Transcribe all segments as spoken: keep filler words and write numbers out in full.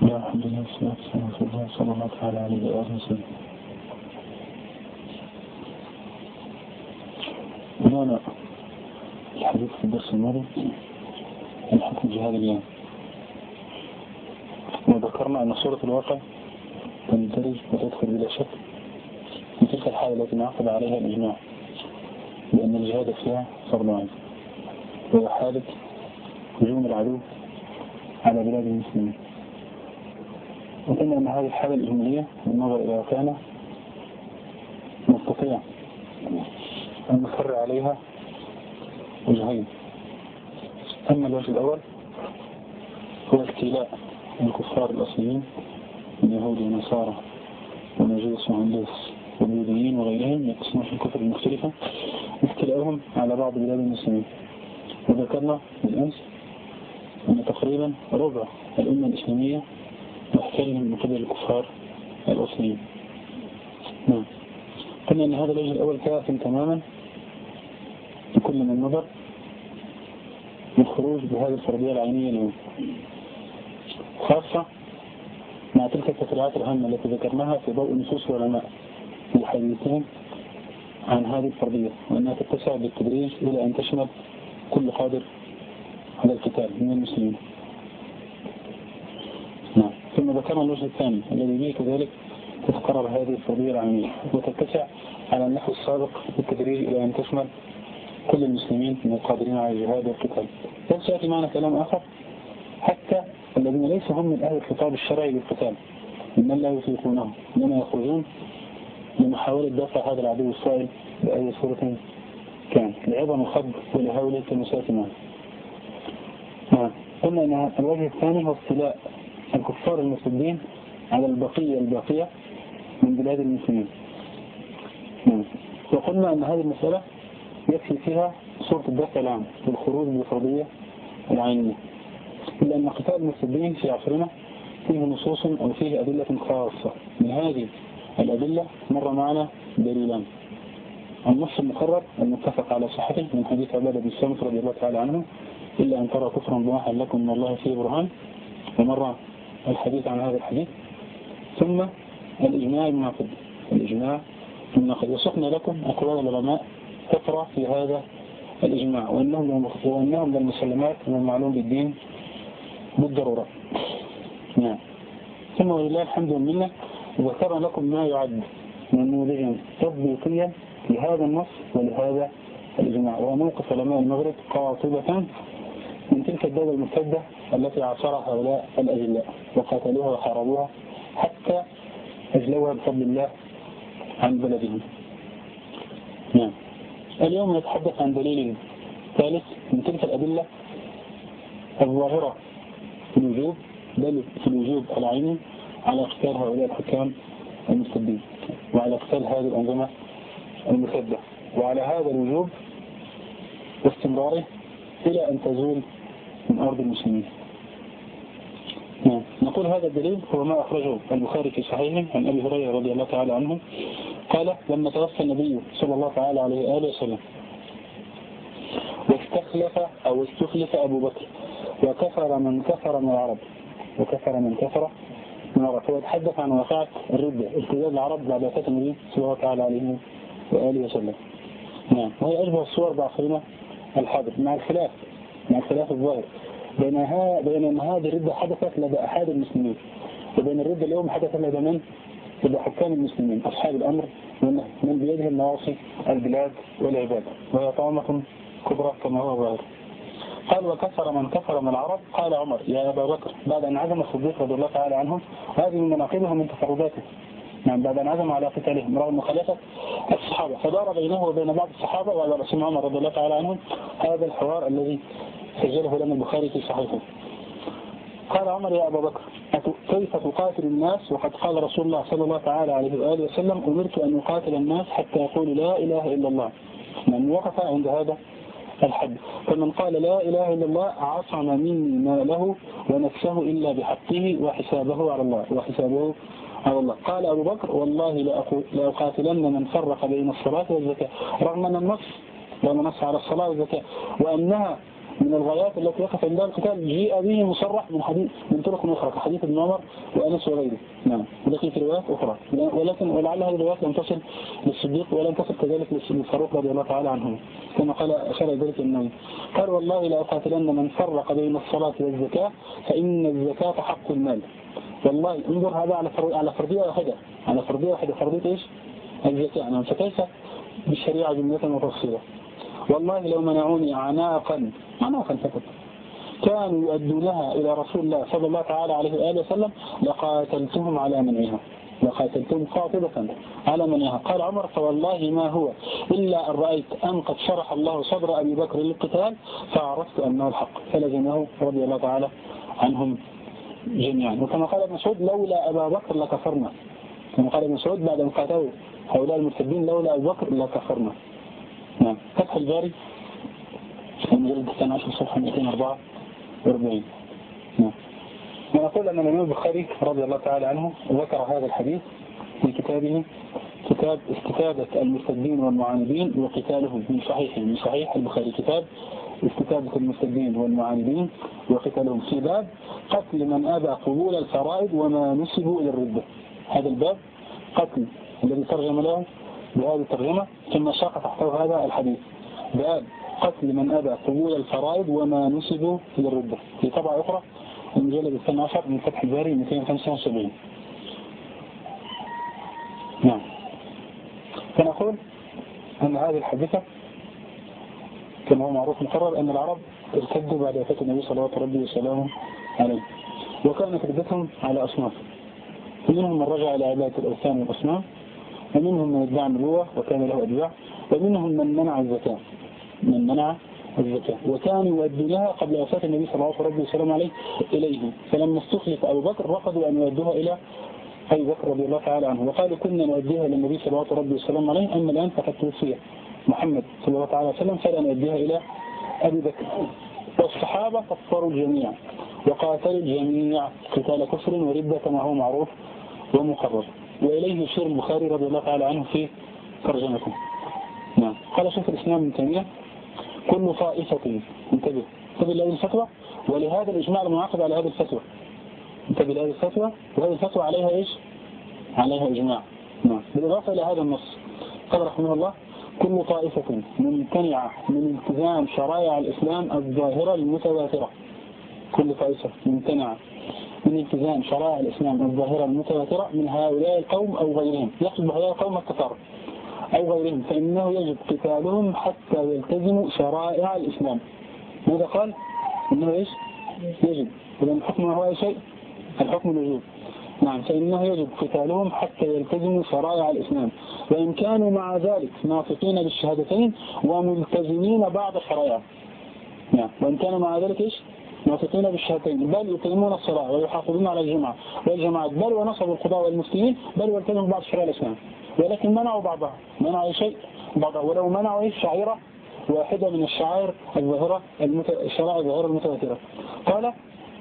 الله الحمد لله والصلاة والسلام على رسول الله صلى الله تعالى عليه وآله وسلم. هنا الحديث في الدرس الماضي عن حكم جهاد اليوم، وذكرنا أن سورة الواقع تندرج وتدخل بلا شك في تلك الحالة التي انعقد عليها الإجماع بأن الجهاد فيها فرض عين، وهو حالة هجوم العدو على بلاد المسلمين. وقلنا أن هذه الحالة الإجمالية بالنظر إلى كان نستطيع أن نفرع عليها وجهين. أما الوجه الأول هو استيلاء الكفار الأصليين من يهود ونصارى ومجوس وهندوس واليهوديين وغيرهم يقسمون في الكفر المختلفة، استيلاءهم على بعض بلاد المسلمين. وذكرنا بالأمس أن تقريبا ربع الأمة الإسلامية محتلهم من قبل الكفار الأصليين. نعم، قلنا أن هذا الوجه الأول كافٍ تماما لكل من نظر للخروج بهذه الفرضية العينية اليوم، خاصة مع تلك التفريعات الهامة التي ذكرناها في ضوء نصوص العلماء في حديثهم عن هذه الفرضية، وأنها تتسع بالتدريج إلى أن تشمل كل قادر على القتال من المسلمين. نعم. ثم ذكرنا الوجه الثاني الذي به كذلك تتقرر هذه الفرضية العينية وتتسع على النحو السابق بالتدريج إلى أن تشمل كل المسلمين من القادرين على الجهاد والقتال. بل سيأتي معنا كلام آخر حتى الذين ليسوا هم من أهل الخطاب الشرعي للقتال، من لا يطيقونه، إنما يخرجون لمحاولة دفع هذا العدو الصائل بأي صورة كان لعظم الخض ولهولة المساتمة. قلنا أن الوجه الثاني هو استيلاء الكفار المسلمين على البقية الباقية من بلاد المسلمين. وقلنا أن هذه المسألة يكفي فيها صورة الدفع العام والخروج بالفرضية العينية، إلا أن قتال المسلمين في عصرنا فيه نصوص أو فيه أدلة خاصة. من هذه الأدلة مر معنا دليلان: النص المقرر المتفق على صحته من حديث عبادة بن الصامت رضي الله تعالى عنه: إلا أن ترى كفرا بواحا لكم من الله فيه برهان، ومر الحديث عن هذا الحديث. ثم الإجماع المناقض، الإجماع المناقض، وسقنا لكم أقوال العلماء تقرأ في هذا الإجماع، وأنهم وأنهم للمسلمات من المعلوم بالدين بالضرورة. نعم. ثم ولله الحمد والمنة ذكرنا لكم ما يعد نموذجا تطبيقيا لهذا النص ولهذا الإجماع، وموقف علماء المغرب قاطبة من تلك الدولة المرتدة التي عاصرها هؤلاء الأجلاء وقاتلوها وحاربوها حتى أجلوها بفضل الله عن بلدهم. نعم. اليوم نتحدث عن دليل ثالث من تلك الأدلة الظاهرة في الوجوب، بل في الوجوب العيني على قتال هؤلاء الحكام المرتدين وعلى قتال هذه الأنظمة المرتدة، وعلى هذا الوجوب واستمراره إلى أن تزول من أرض المسلمين. نعم. نقول هذا الدليل هو ما أخرجه البخاري في صحيحه عن أبي هريرة رضي الله تعالى عنه قال: لما توفى النبي صلى الله تعالى عليه وآله وسلم واستخلف أو استخلف أبو بكر وكفر من كفر من العرب وكفر من كفر من العرب، هو يتحدث عن واقعة الردة، ارتداد العرب بعد وفاة النبي صلى الله تعالى عليه وآله وسلم. نعم. وهي أشبه الصور بعصرنا الحاضر، مع الخلاف مع الخلاف الظاهر بينها بين أن هذه الردة حدثت لدى أحد المسلمين، وبين الردة اليوم حدثت لدى من؟ لدى حكام المسلمين أصحاب الأمر من بيدهم نواصي البلاد والعباد، وهي طامة كبرى كما هو ظاهر. قال: وكفر من كفر من العرب. قال عمر: يا أبا بكر، بعد أن عزم الصديق رضي الله تعالى عنه، هذه من مناقبه من تفرداته، يعني بعد أن عزم على قتالهم رغم مخالفة الصحابة، فدار بينه وبين بعض الصحابة وعلى رأسهم عمر رضي الله تعالى عنهم هذا الحوار الذي سجله لنا البخاري في صحيحه. قال عمر: يا أبا بكر، كيف تقاتل الناس وقد قال رسول الله صلى الله تعالى عليه وآله وسلم: أمرت أن أقاتل الناس حتى يقولوا لا إله إلا الله. من وقف عند هذا الحد، فمن قال لا إله إلا الله عصم مني ماله ونفسه إلا بحقه وحسابه على الله وحسابه على الله. قال أبو بكر: والله لأقاتلن من فرق بين الصلاة والزكاة، رغم أن النص لا نص على الصلاة والزكاة، وأنها من الغايات التي يقف عندها القتال جيء به مصرح من حديث من طرق أخرى كحديث ابن عمر وأنس وغيره. نعم، ولكن في روايات أخرى، ولكن ولعل هذه الروايات لم تصل للصديق ولم تصل كذلك للفاروق رضي الله تعالى عنه، كما قال أشار ذلك النبي قال والله لا أقاتلن من فرق بين الصلاة والزكاة فإن الزكاة حق المال. والله انظر هذا على على فردية واحدة، على فردية واحدة، فردية إيش؟ الزكاة. نعم، فكيف بالشريعة جملة وتفصيلا؟ والله لو منعوني أعناقا أعناقا فقط كانوا يؤدونها إلى رسول الله صلى الله تعالى عليه وآله وسلم لقاتلتهم على منعها، لقاتلتهم قاطبة على منعها. قال عمر فوالله ما هو إلا أن رأيت أن قد شرح الله صدر أبي بكر للقتال فعرفت أنه الحق فلزمه رضي الله تعالى عنهم جميعا. وكما قال ابن مسعود لولا أبا بكر لكفرنا، كما قال ابن مسعود بعد أن قاتلوا هؤلاء المرتدين لولا أبو بكر لكفرنا. نعم، فتح الباري المجلد الثاني عشر صفحة مئتين وأربعة وأربعين. نعم، ونقول أن الإمام البخاري رضي الله تعالى عنه ذكر هذا الحديث في كتابه كتاب استتابة المرتدين والمعاندين وقتالهم من صحيح من صحيح البخاري، كتاب استتابة المرتدين والمعاندين وقتالهم في باب قتل من أبى قبول الفرائض وما نسبوا إلى الردة. هذا الباب قتل الذي ترجم له بهذه الترجمة ثم شاق تحته هذا الحديث، باب قتل من أبى قبول الفرائض وما نسبوا إلى الردة، في طبعة أخرى المجلد الثاني عشر من فتح الباري مئتين وخمسة وسبعين. نعم، فنقول أن هذه الحادثة كما هو معروف مقرر أن العرب ارتدوا بعد وفاة النبي صلى الله عليه وسلم عليه، وكانت ردتهم على أصناف، ومنهم من رجع إلى عبادة الأوثان والأصنام، ومنهم من ادعى النبوة وكان له أتباع، ومنهم من منع الزكاة من منع الزكاة وكانوا يؤدونها قبل وفاة النبي صلى الله عليه وسلم عليه إليه، فلما استخلف أبو بكر رفضوا أن يؤدوها إلى أبي بكر رضي الله تعالى عنه وقالوا كنا نؤديها للنبي صلى الله عليه وسلم عليه، أما الآن فقد توفي محمد صلى الله عليه وسلم فلا نؤديها إلى أبي بكر. والصحابة كفروا الجميع وقاتلوا الجميع قتال كفر وردة كما هو معروف ومقرر، وإليه يشير البخاري رضي الله تعالى عنه في ترجمته. نعم، قال شيخ الإسلام ابن تيمية كل طائفة، انتبه انتبه لهذه الفتوى ولهذا الإجماع المنعقد على هذه الفتوى، انتبه لهذه الفتوى وهذه الفتوى عليها إيش؟ عليها إجماع. نعم، بالإضافة إلى هذا النص قال رحمه الله كل طائفة ممتنعة من التزام شرائع الإسلام الظاهرة المتواترة، كل طائفة ممتنعة من التزام شرائع الإسلام الظاهرة المتواترة من هؤلاء القوم أو غيرهم، يقصد بهؤلاء القوم الكفار أو غيرهم، فإنه يجب قتالهم حتى يلتزموا شرائع الإسلام. ماذا قال؟ إنه إيش؟ يجب، إذا الحكم هو أي شيء؟ الحكم الوجوب. نعم، فإنه يجب قتالهم حتى يلتزموا شرائع الإسلام، وإن كانوا مع ذلك ناطقين بالشهادتين وملتزمين بعض الشرائع. نعم، وإن كانوا مع ذلك إيش؟ ناطقين بالشهادتين، بل يقيمون الصلاة ويحافظون على الجمعة والجماعات، بل ونصبوا القضاء والمفتيين، بل والتزموا بعض شرائع الإسلام، ولكن منعوا بعضها، منعوا شيء بعضها، ولو منعوا إيش؟ شعيرة واحدة من الشعائر الظاهرة الشرائع الظاهرة المتواترة. قال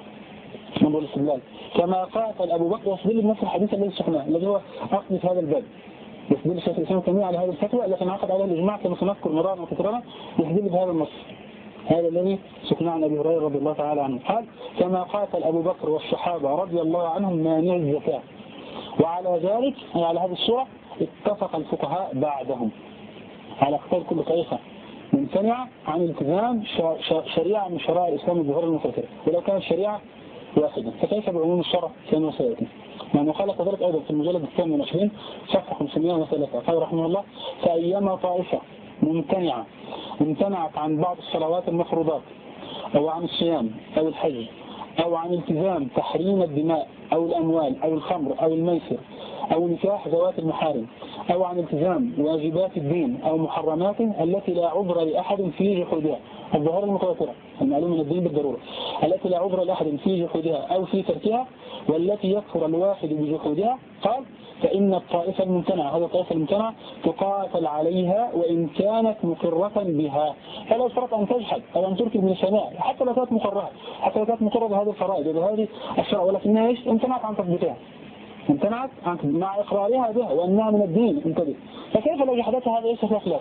منظر الاستدلال كما قاتل أبو بكر، يستدل بنفس الحديث الذي سقناه الذي هو أصل في هذا الباب، يستدل الشيخ الإسلام تيمية على هذه الفتوى التي انعقد عليها الإجماع كما سنذكر مرارا وتكرارا، يستدل بهذا النص هذا الذي سقناه عن أبي هريرة رضي الله تعالى عنه. قال كما قاتل أبو بكر والصحابة رضي الله عنهم مانع الزكاة، وعلى ذلك أي على هذه الصورة اتفق الفقهاء بعدهم على قتال كل طائفة ممتنعة عن التزام شريعة من شرائع الإسلام الظاهرة المتواترة ولو كانت الشريعة واحدة، فكيف بعموم الشرع كما سيأتي. يعني قال كذلك أيضا في المجلد الثامن والعشرين صفحة خمسمائة وثلاثة قال رحمه الله فأيما طائفة ممتنعة امتنعت عن بعض الصلوات المفروضات أو عن الصيام أو الحج أو عن التزام تحريم الدماء أو الأموال أو الخمر أو الميسر أو نكاح ذوات المحارم أو عن التزام واجبات الدين أو محرمات التي لا عذر لأحد في جحودها، الظاهرة المتواترة المعلوم من الدين بالضرورة، التي لا عذر لأحد في جحودها أو في تركها والتي يكفر الواحد بجحودها، قال فإن الطائفة الممتنعة هذا الطائفة الممتنعة تقاتل عليها وإن كانت مقرة بها، فلا شرط أن تجحد أو أن تركب من الشماء حتى لو كانت مقرة حتى لو كانت مقرة بهذه الفرائض وبهذه الشرع، ولكنها إيش؟ امتنعت عن تثبيتها، امتنعت عن مع إقرارها بها وأنها من الدين انتبه، فكيف لو جحدتها هذا ليس فيها خلاف،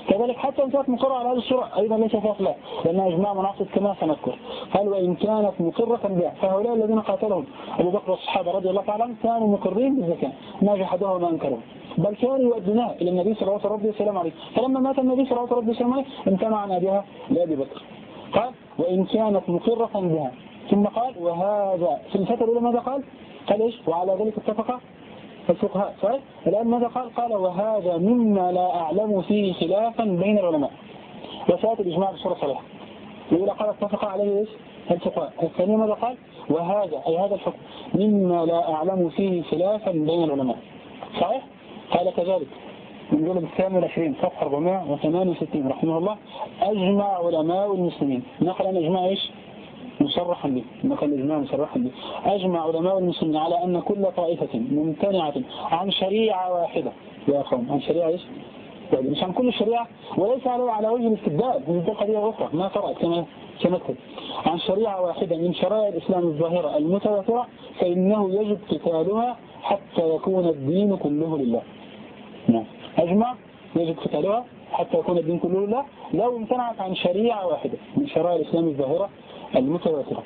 كذلك حتى إن كانت مقرة على هذه الصورة أيضا ليس فيها خلاف، لأنها إجماع منعقد كما سنذكر. قال وإن كانت مقرة بها، فهؤلاء الذين قاتلهم أبو بكر والصحابة رضي الله تعالى عنهم كانوا مقرين بالزكاة، ما جحدوها وما أنكروا، بل كانوا يؤدونها إلى النبي صلى الله عليه وسلم عليه. فلما مات النبي صلى الله عليه وسلم امتنع عن أدائها لأبي بكر. قال وإن كانت مقرة بها، ثم قال وهذا في الفترة الأولى ماذا قال؟ قال إيش؟ وعلى ذلك اتفق الفقهاء. صحيح؟ الآن ماذا قال؟ قال وهذا مما لا أعلم فيه خلافا بين العلماء. وسأتي الإجماع بصورة صريحة. الأولى قال اتفق عليه إيش؟ الفقهاء. الثانية ماذا قال؟ وهذا أي هذا الحكم مما لا أعلم فيه خلافا بين العلماء. صحيح؟ قال كذلك من جلد الثامن والعشرين صفحة أربعمائة وثمانية وستين رحمه الله أجمع علماء المسلمين. نقل أن إجماع إيش؟ مصرحا به، نقل الإجماع مصرحا به. أجمع علماء المسلمين على أن كل طائفة ممتنعة عن شريعة واحدة يا أخوان، عن شريعة إيش؟ يعني مش عن كل الشريعة، وليس على على وجه الاستبدال، هذه قضية أخرى ما فرقت كما سنذكر. عن شريعة واحدة من شرائع الإسلام الظاهرة المتواترة فإنه يجب قتالها حتى يكون الدين كله لله. نعم. أجمع يجب قتالها حتى يكون الدين كله لله لو امتنعت عن شريعة واحدة من شرائع الإسلام الظاهرة المتواترة.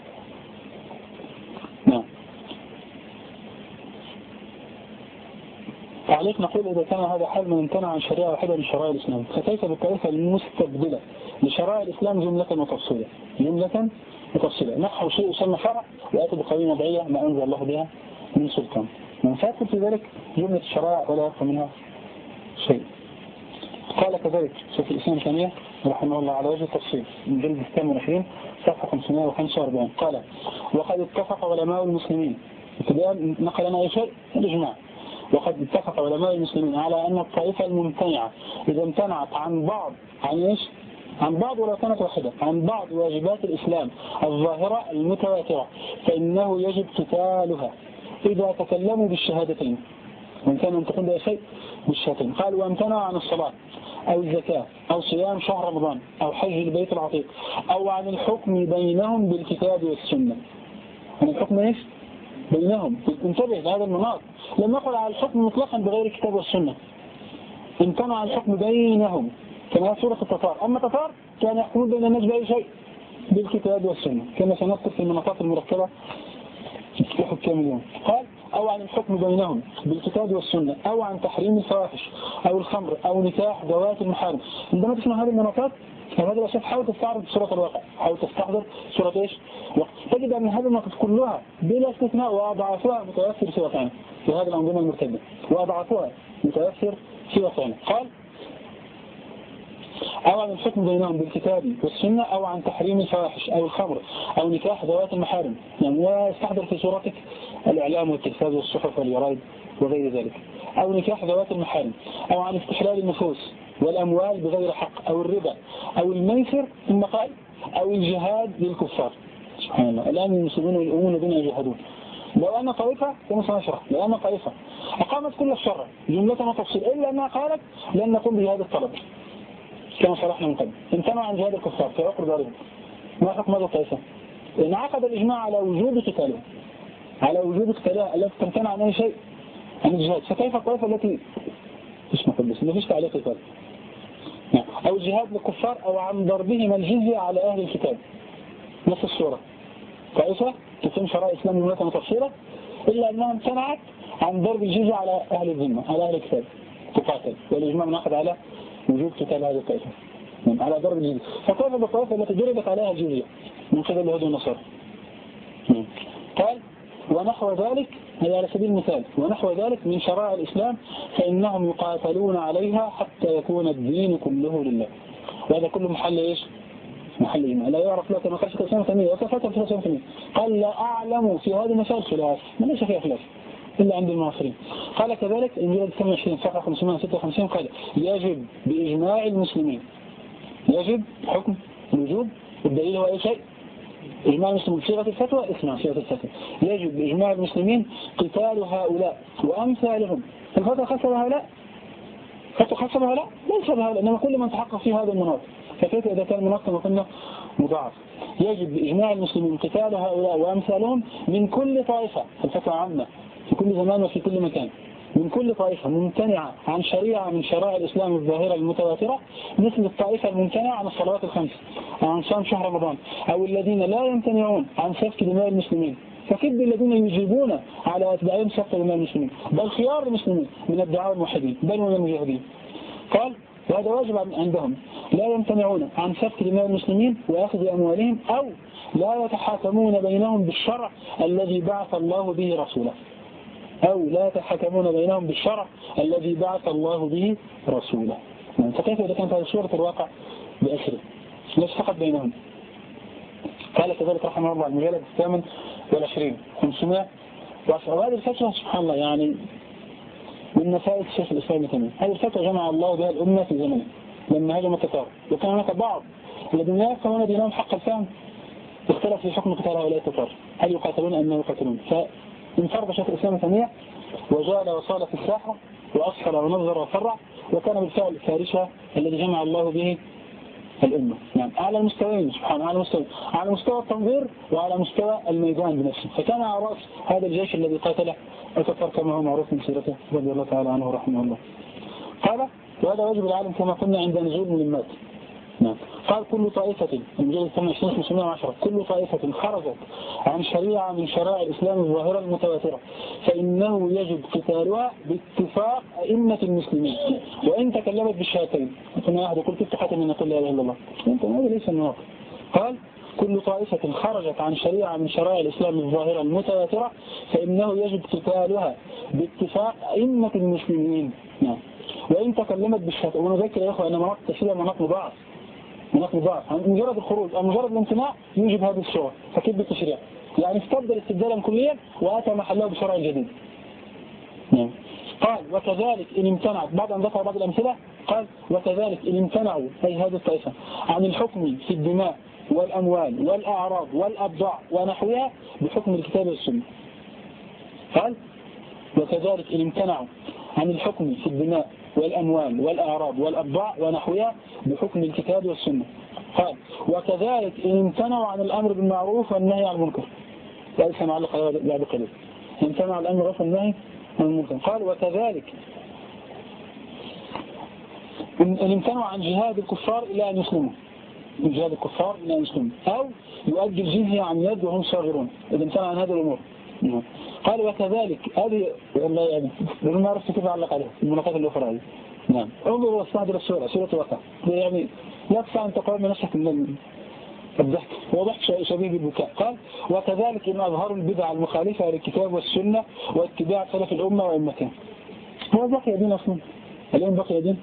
نعم. عليك نقول إذا كان هذا حال من امتنع عن شريعة واحدة من شرائع الإسلام، فكيف بالطائفة المستبدلة لشرائع الإسلام جملة وتفصيلة، جملة وتفصيلة، نحو شيء يسمى شرع ويأتي بقوانين وضعية ما أنزل الله بها من سلطان، من فاتت في ذلك جملة الشرائع ولا يبقى منها شيء. قال كذلك شيخ الإسلام الثانية رحمه الله على وجه التفصيل من جلد الثامن والعشرين صفحة خمسمائة وخمسة وأربعين قال وقد اتفق علماء المسلمين، ابتداء نقل لنا أي شيء؟ الإجماع. وقد اتفق علماء المسلمين على أن الطائفة الممتنعة إذا امتنعت عن بعض عن إيش؟ عن بعض ولو كانت واحدة عن بعض واجبات الإسلام الظاهرة المتواترة فإنه يجب قتالها إذا تكلموا بالشهادتين، وإن كان ينطقون بأي شيء بالشهادتين. قال وامتنع عن الصلاة أو الزكاة أو صيام شهر رمضان أو حج البيت العتيق أو عن الحكم بينهم بالكتاب والسنة. عن الحكم إيش؟ بينهم. انتبه لهذا المناط، لم نقل على الحكم مطلقا بغير الكتاب والسنة، امتنع عن الحكم بينهم كما سورة التتار. أما التتار كان يحكمون بين الناس بأي شيء بالكتاب والسنة كما سنذكر في المناطات المركبة في حكام اليوم. قال أو عن الحكم بينهم بالكتاب والسنة أو عن تحريم الفواحش أو الخمر أو نكاح ذوات المحارم. عندما تسمع هذه المناطات هذه الأشياء حاول تستعرض سورة الواقع، حاول تستحضر سورة إيش؟ وقت. تجد أن هذه المناطات كلها بلا استثناء وأضعافها متوفر في واقعنا في هذه الأنظمة المرتدة، وأضعافها متوفر في واقعنا. قال أو عن الحكم بينهم بالكتاب والسنة أو عن تحريم الفواحش أو الخمر أو نكاح ذوات المحارم، يعني واستحضر في صورتك الإعلام والتلفاز والصحف والجرائد وغير ذلك، أو نكاح ذوات المحارم أو عن استحلال النفوس والأموال بغير حق أو الربا أو الميسر، ثم قال أو الجهاد للكفار. سبحان الله. الآن المسلمون والأمون الذين يجاهدون لو أن طائفة كما سنشرح لو أن طائفة أقامت كل الشرع جملة وتفصيل إلا أنها قالت لن نقوم بهذا الطلب كما شرحنا من قبل، امتنعوا عن جهاد الكفار في عقر ضاربهم، ما حكم هذا الطائفة؟ انعقد الإجماع على وجوب قتالها على وجوب قتالها التي تمتنع عن أي شيء عن الجهاد. فكيف الطائفة التي اسمه قبل ما فيش تعليق قتال أو الجهاد للكفار أو عن ضربهم الجزية على أهل الكتاب؟ نفس الصورة، طائفة تقيم شرائع إسلام جملة وتفصيلة إلا أنها امتنعت عن ضرب الجزية على أهل الذمة على أهل الكتاب تقاتل، والإجماع منعقد على وجوب قتال هذه الطائفة على ضرب الجزية. فطائفة بالطائفة التي ضربت عليها الجزية من قبل اليهود والنصارى. قال ونحو ذلك هي على سبيل المثال ونحو ذلك من شرائع الإسلام فإنهم يقاتلون عليها حتى يكون الدين كله لله. وهذا كله محل إيش؟ محل إيمان. لا يعرف له كما قال شيخ الإسلام ثمانية وكفتها في الإسلام ثمانية قال لا أعلم في هذه المسائل خلاف، ما ليس فيها خلاف إلا عند المعاصرين. قال كذلك الجلد ثمانية وعشرين صفحة خمسمائة وستة وخمسين قال يجب بإجماع المسلمين، يجب حكم الوجوب والدليل هو أي شيء؟ إجماع المسلمين. صيغة الفتوى اسمع صيغة الفتوى يجب بإجماع المسلمين قتال هؤلاء وأمثالهم. الفتوى خاصة بهؤلاء؟ فتوى خاصة بهؤلاء؟ ليس بهؤلاء، إنما كل من تحقق في هذا المناط. فكيف إذا كان المناط كما قلنا مضاعف؟ يجب بإجماع المسلمين قتال هؤلاء وأمثالهم من كل طائفة. الفتوى عامة في كل زمان وفي كل مكان، من كل طائفة ممتنعة عن شريعة من شرائع الإسلام الظاهرة المتواترة، مثل الطائفة الممتنعة عن الصلوات الخمس أو عن صوم شهر رمضان، أو الذين لا يمتنعون عن سفك دماء المسلمين، فكد الذين يجيبون على أتباعهم سفك دماء المسلمين، بل خيار المسلمين من الدعاء الموحدين بل من المجاهدين. قال وهذا واجب عندهم، لا يمتنعون عن سفك دماء المسلمين وأخذ أموالهم، أو لا يتحاكمون بينهم بالشرع الذي بعث الله به رسوله، أو لا يتحاكمون بينهم بالشرع الذي بعث الله به رسوله. فكيف إذا كانت هذه صورة الواقع بأسره ليس فقط بينهم؟ قال كذلك رحمه الله المجلد الثامن والعشرين خمسمائة وعشرة. وهذه الفتوى سبحان الله يعني من نفائس الشيخ الإسلام تمام. هذه الفتوى جمع الله بها الأمة في زمنه لما هجم التتار، وكان هناك بعض الذين لا يفهمون دينهم حق الفهم اختلف في حكم قتال هؤلاء التتار، هل يقاتلون أم لا يقاتلون؟ فانفرد شيخ الإسلام تيمية وجال وصال في الساحة وأصحر ونظر وفرع، وكان بالفعل فارسها الذي جمع الله به الأمة. نعم على المستويين سبحانه، على مستوى على مستوى التنظير وعلى مستوى الميدان بنفسه، فكان على رأس هذا الجيش الذي قاتله التتار كما هو معروف من سيرته رضي الله تعالى عنه ورحمه الله. قال وهذا واجب العالم كما قلنا عند نزول الملمات. نعم. قال كل طائفة المجلد ثمانية وعشرين خمسمائة وعشرة كل طائفة خرجت عن شريعة من شرائع الإسلام الظاهرة المتواترة فإنه يجب قتالها باتفاق أئمة المسلمين وإن تكلمت بالشهادتين. كنا واحد يقول كيف تحاتم أن يقول لا إله إلا الله؟ أنت هذا ليس النواقض. قال كل طائفة خرجت عن شريعة من شرائع الإسلام الظاهرة المتواترة فإنه يجب قتالها باتفاق أئمة المسلمين. نعم. وإن تكلمت بالشهادتين. ونذكر يا أخوة أن مناط التشريع مناط مضاعف، مناط مضاعف. مجرد الخروج أو مجرد الامتناع يوجب هذه الصورة فكيف بالتشريع، يعني استبدل استبدالا كليا وأتى محله بشرع جديد. نعم. قال وكذلك إن امتنعت، بعد أن ذكر بعض الأمثلة قال وكذلك إن امتنعوا أي هذه الطائفة عن الحكم في الدماء والأموال والأعراض والأبضاع ونحوها بحكم الكتاب والسنة. قال وكذلك إن امتنعوا عن الحكم في الدماء والأموال والأعراض والأبضاع ونحوها بحكم الكتاب والسنة. قال وكذلك إن امتنعوا عن الأمر بالمعروف والنهي عن المنكر، ليس معلق بعد قليل، امتنعوا عن الأمر بالمعروف والنهي عن المنكر. قال وكذلك إن امتنعوا عن جهاد الكفار إلى أن يسلموا، من جهاد الكفار إلى أن يسلموا، أو يؤدي الجزية عن يد وهم صاغرون إذا امتنعوا عن هذه الأمور. قال وكذلك هذه والله يعني ما عرفت كيف أعلق عليها المناطق الأخرى هذه. نعم. انظر واستعد للسورة سورة واقع، يعني لا تستطيع أن تقوم نفسك من الضحك، هو ضحك شبيه بالبكاء. قال وكذلك إن أظهروا البدع المخالفة للكتاب والسنة واتباع سلف الأمة وأمتها. هو بقي دين أصلا اليوم بقي دين.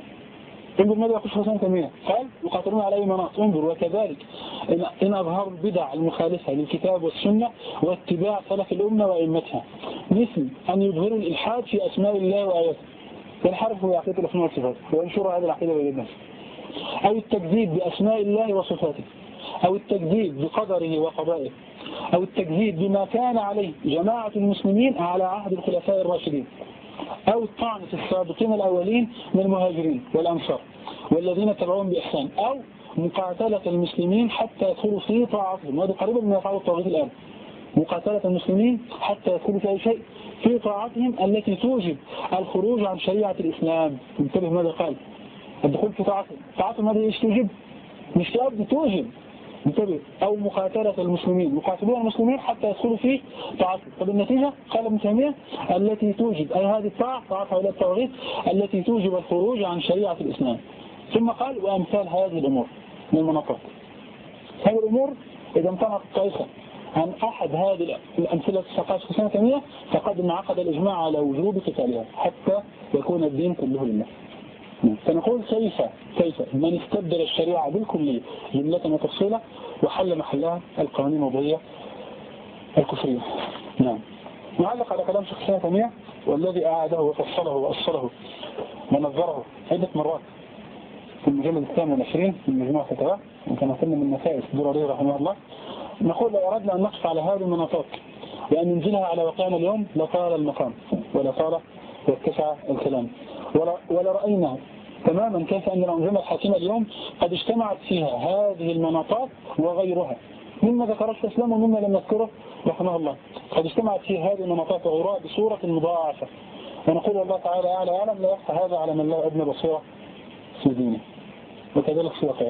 انظر ماذا يقول شيخ الإسلام تيمية. قال يقاتلون على أي مناط. انظر وكذلك إن, إن أظهروا البدع المخالفة للكتاب والسنة واتباع سلف الأمة وأئمتها، مثل أن يظهروا الإلحاد في أسماء الله وآياته، ينحرفوا بعقيدة الأسماء والصفات وينشروا هذه العقيدة بين الناس، أو التكذيب بأسماء الله وصفاته، أو التكذيب بقدره وقضائه، أو التكذيب بما كان عليه جماعة المسلمين على عهد الخلفاء الراشدين، أو الطعن في السابقين الأولين من المهاجرين والأنصار والذين تبعوهم بإحسان، أو مقاتلة المسلمين حتى يدخلوا في طاعتهم، وهذا قريبا من يفعل الطاغوت الآن، مقاتلة المسلمين حتى يدخلوا في أي شيء في طاعتهم التي توجب الخروج عن شريعة الإسلام. انتبه ماذا قال، الدخول في طاعتهم، طاعتهم هذه ايش توجب؟ مش تؤدي توجب. انتبه. أو مقاتلة المسلمين، مقاتلون المسلمين حتى يدخلوا في طاعتهم. طب النتيجة قال ابن تيمية التي توجب أي هذه الطاعة طاعة هؤلاء الطواغيت التي توجب الخروج عن شريعة الإسلام. ثم قال وأمثال هذه الأمور من المناطق. هذه الأمور إذا امتنعت الطائفة عن أحد هذه الأمثلة الثقافة في سنة تيمية فقد انعقد الإجماع على وجوب قتالها حتى يكون الدين كله لله. فنقول كيف كيف من استبدل الشريعة بالكلية جملة وتفصيلة وحل محلها القوانين الوضعية الكفرية. نعم. نعلق على كلام شيخ الإسلام تيمية والذي أعاده وفصله وأصله ونظره عدة مرات في المجلد الثامن والعشرين من مجموعة فتاوى وكما قلنا من نفائس دراري رحمه الله. نقول لو أردنا أن نقف على هذه المناطق وأن ننزلها على واقعنا اليوم لطال المقام ولطال واتسع الكلام، ولرأينا تماما كيف أن الأنظمة الحاكمة اليوم قد اجتمعت فيها هذه المناطات وغيرها مما ذكره الإسلام ومما لم نذكره رحمه الله. قد اجتمعت فيها هذه المناطات وغيرها بصورة مضاعفة ونقول والله تعالى أعلى أعلم لا يخفى هذا على من لا أدنى بصيرة في دينه، وكذلك في واقعه.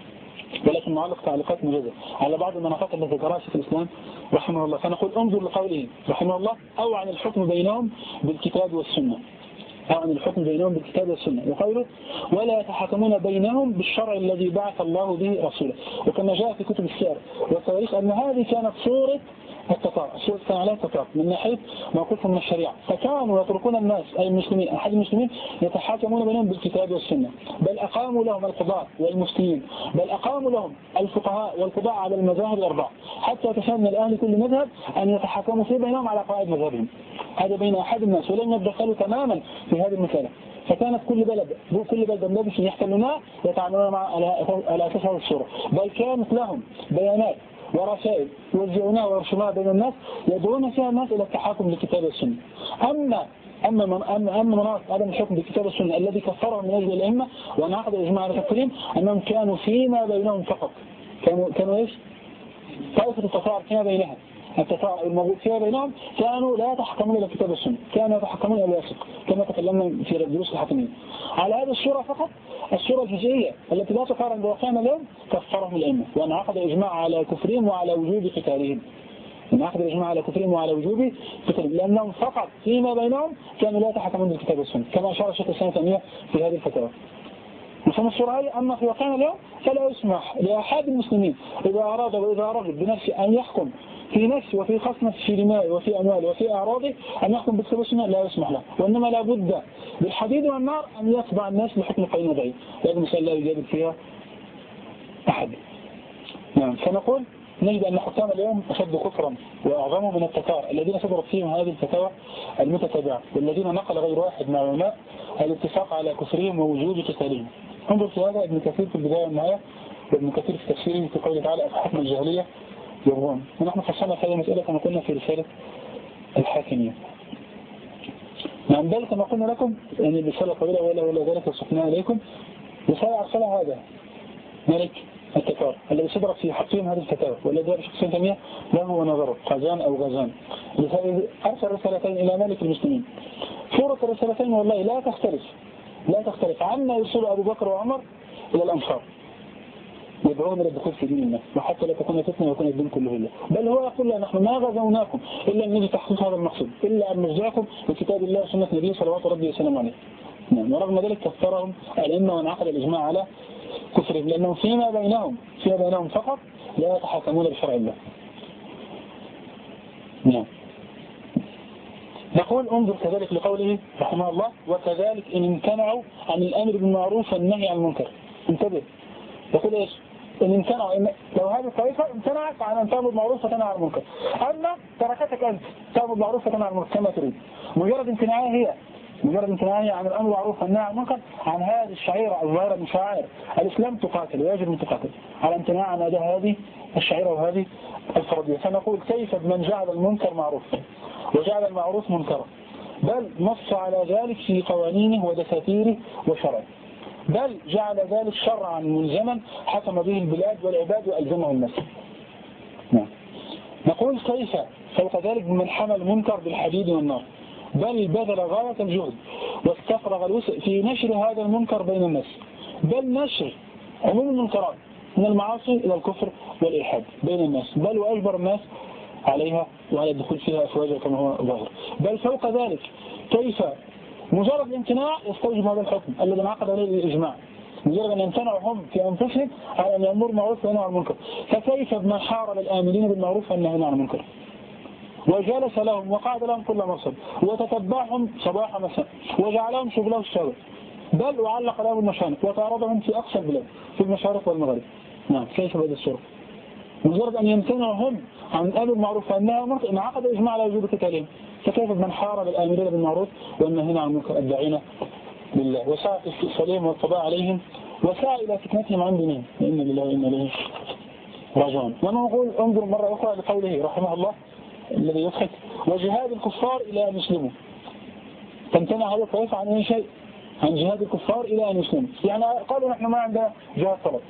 ولكن نعلق تعليقات موجزة على بعض المناطق التي ذكرها شيخ الإسلام رحمه الله. فنقول انظر لقوله رحمه الله: أو عن الحكم بينهم بالكتاب والسنة، أو عن الحكم بينهم بالكتاب والسنة. وقوله: ولا يتحكمون بينهم بالشرع الذي بعث الله به رسوله. وكما جاء في كتب السير والتاريخ أن هذه كانت صورة التتار، الصورة كان عليها التتار من ناحية موقفهم من الشريعة، فكانوا يتركون الناس أي المسلمين أحد المسلمين يتحاكمون بينهم بالكتاب والسنة، بل أقاموا لهم القضاء والمفتيين، بل أقاموا لهم الفقهاء والقضاء على المذاهب الأربعة، حتى تشاء من الأهل كل مذهب أن يتحكموا فيه بينهم على قواعد مذهبهم. هذا بين أحد الناس، ولم يتدخلوا تماما في هذه المسألة. فكانت كل بلد كل بلد النبي يحتلونها يتعاملون مع على أساس هذه الصورة، بل كانت لهم بيانات ورسائل يوزعونها ويرسلونها بين الناس يدعون فيها الناس إلى التحاكم للكتاب والسنة. أما أما من أما أما مناط عدم الحكم بالكتاب والسنة الذي كفرهم من أجل الأئمة ونعقد الإجماع على تكفيرهم أنهم كانوا فيما بينهم فقط، كانوا كانوا إيش؟ طائفة التتار فيما بينها، التتار الموجود فيما بينهم كانوا لا يتحكمون إلى الكتاب والسنة، كانوا يتحكمون إلى الوثق كما تكلمنا في دروس الحاكمية. على هذه الصورة فقط، الصورة الجزئية التي لا تقارن بواقعنا اليوم، كفرهم الأئمة وانعقد الإجماع على كفرهم وعلى وجوب قتالهم. انعقد الإجماع على كفرهم وعلى وجوب قتالهم، لأنهم فقط فيما بينهم كانوا لا يتحكمون بالكتاب والسنة، كما أشار الشيخ الإسلام تيمية في هذه الفترة. مفهوم الصورة هذه؟ أما في واقعنا اليوم فلا يسمح لأحد المسلمين إذا أراد وإذا أراد بنفسه أن يحكم في نفسه وفي خصمه في دمائه وفي أمواله وفي أعراضه أن يحكم بالكتاب والسنة، لا يسمح له، وإنما لابد بالحديد والنار أن يتبع الناس لحكم قيم ضعيف، هذه مسألة لا يجادل فيها أحد. نعم. فنقول نجد أن حكام اليوم أشد كفرا وأعظموا من التتار الذين صدرت فيهم هذه الفتاوى المتتابعة، والذين نقل غير واحد من العلماء الاتفاق على كفرهم ووجوب قتالهم. انظر في هذا ابن كثير في البداية والنهاية، وابن كثير في تفسيره في قوله تعالى: حكم الجاهلية يبغون. ونحن فصلنا في هذه المسألة كما قلنا في رسالة الحاكمية. نعم. بل كما قلنا لكم أن الرسالة طويلة ولا ولا ذلك وصفناها إليكم. رسالة أرسلها هذا ملك التتار الذي صدرت في حقهم هذه الفتاوى، والذي هذا شخصين تيمية له ونظره غزان أو غزان، أرسل رسالتين إلى ملك المسلمين. صورة الرسالتين والله لا تختلف لا تختلف عما يرسل أبو بكر وعمر إلى الأنصار، يدعون إلى الدخول في دين الله، وحتى لا تكون فتنة ويكون الدين كله لله. بل هو يقول: نحن ما غزوناكم إلا أن نجد تحقيق هذا المقصود، إلا أن نرجعكم لكتاب الله وسنة نبيه صلوات ربي وسلم عليه. نعم. ورغم ذلك كفرهم الأئمة وانعقد الإجماع على كفرهم، لأنهم فيما بينهم فيما بينهم فقط لا يتحكمون بشرع الله. نعم. نقول انظر كذلك لقوله رحمه الله: وكذلك إن امتنعوا عن الأمر بالمعروف والنهي عن المنكر. انتبه، يقول إيش؟ إن امتنعوا، إن لو هذه الطائفة امتنعت عن أن تأمر بالمعروف وتنهى عن المنكر، أما تركتك أنت تأمر بالمعروف وتنهى عن المنكر كما تريد، مجرد امتناعها هي مجرد امتناعها عن الأمر بالمعروف والنهي عن المنكر، عن هذه الشعيرة الظاهرة من شعائر الإسلام، تقاتل ويجب أن تقاتل على امتناع عن أداء هذه الشعيرة وهذه الفرضية. فنقول: كيف بمن جعل المنكر معروفا وجعل المعروف منكرا، بل نص على ذلك في قوانينه ودساتيره وشرعه، بل جعل ذلك شرعا ملزما حكم به البلاد والعباد وألزمه الناس. نعم. نقول: كيف فوق ذلك بمن حمل المنكر بالحديد والنار، بل بذل غاية الجهد واستفرغ الوسع في نشر هذا المنكر بين الناس، بل نشر عموم المنكرات من المعاصي إلى الكفر والإلحاد بين الناس، بل وأجبر الناس عليها وعلى الدخول فيها أفواجا كما هو ظاهر. بل فوق ذلك كيف مجرد الامتناع يستوجب هذا الحكم الذي انعقد عليه الإجماع، مجرد أن يمتنعوا هم في أنفسهم على أن يأمروا بالمعروف وينهوا عن المنكر، فكيف بمن حارب الآمرين بالمعروف والنهي عن المنكر وجلس لهم وقعد لهم كل مرصد وتتبعهم صباح مساء وجعلهم شغله الشاغل، بل وعلق لهم المشانق وتعرضهم في أقصى البلاد في المشارق والمغارب. نعم. كيف بهذه الصورة؟ مجرد أن يمتنعوا هم عن الأمر بالمعروف والنهي عن المنكر انعقد إجماع على وجوب قتالهم، فكيف بمن حارب الآمرين بالمعروف والنهي عن المنكر الداعين لله وسعى في استئصالهم والقضاء عليهم وسعى إلى فتنتهم عن دينهم، إن لله وإنا إليه راجعون. ونقول انظر مرة أخرى لقوله رحمه الله الذي يضحك: وجهاد الكفار إلى أن يسلموا. تمتنع هذا الطائفة عن أي شيء، عن جهاد الكفار إلى أن يسلموا. يعني قالوا نحن ما عندنا جهاد طلب،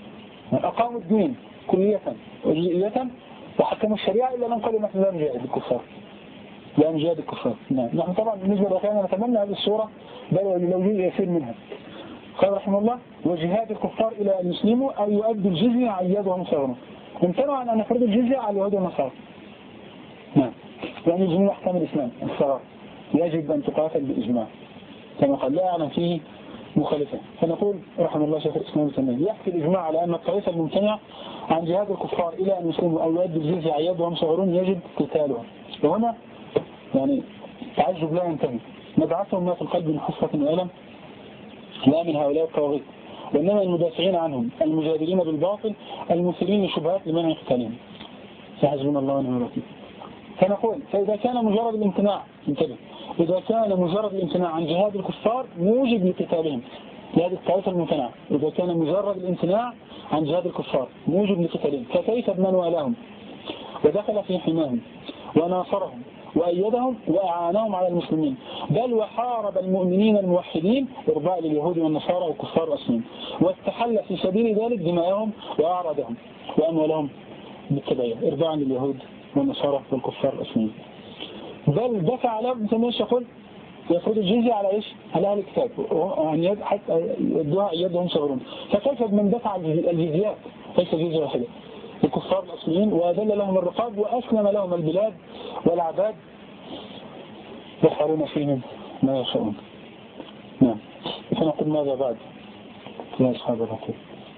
أقاموا الدين كلية وجزئية وحكموا الشريعة إلا أن قالوا نحن لا نجاهد الكفار. يعني جهاد الكفار. نعم. نحن طبعا بالنسبة لأخواننا نتمنى هذه الصورة بل لو جزء يسير منها. قال رحمه الله وجهاد الكفار إلى أن يسلموا أو يؤدوا الجزية عن يد ومصارهم. امتنعوا عن أن يفرضوا الجزية على اليهود والنصارى. نعم. يعني يجمعوا أحكام الإسلام الصغار يجب أن تقاتل بالإجماع كما قال لا يعلم فيه مخالفة. فنقول رحمه الله شيخ الإسلام التيمية يحكي الإجماع على أن الطائفة الممتنعة عن جهاد الكفار إلى أن يسلموا أو يؤدوا الجزية عن يد ومصارون يجب قتالهم. وهنا يعني تعجب لا ينتهي مبعثهم ما في القلب من حصة وألم لا من هؤلاء الطواغيت وإنما المدافعين عنهم المجادلين بالباطل المثيرين لشبهات لمنع قتالهم. فحسبنا الله ونعم الوكيل. فنقول فإذا كان مجرد الامتناع انتبه إذا كان مجرد الامتناع عن جهاد الكفار موجب لقتالهم لهذه الطائفة الممتنعة إذا كان مجرد الامتناع عن جهاد الكفار موجب لقتالهم فكيف بمن والاهم ودخل في حماهم وناصرهم وأيدهم وأعانهم على المسلمين بل وحارب المؤمنين الموحدين إرضاء لليهود والنصارى والكفار الأصلين واستحل في سبيل ذلك دماءهم وأعراضهم وأموالهم بالتبعية إرضاء لليهود والنصارى والكفار الأصلين بل دفع عليهم مثل ما يقول يفرض الجزية على إيش؟ على أهل الكتاب عن يد حتى يدوها يدهم صغرون فكيف من دفع الجزيات ليس جزية واحدة الكفار الأصليين وأذل لهم الرقاب وأسلم لهم البلاد والعباد يفعلون فيهم ما يشاءون. نعم. فنقول ماذا بعد يا أصحاب الرقاب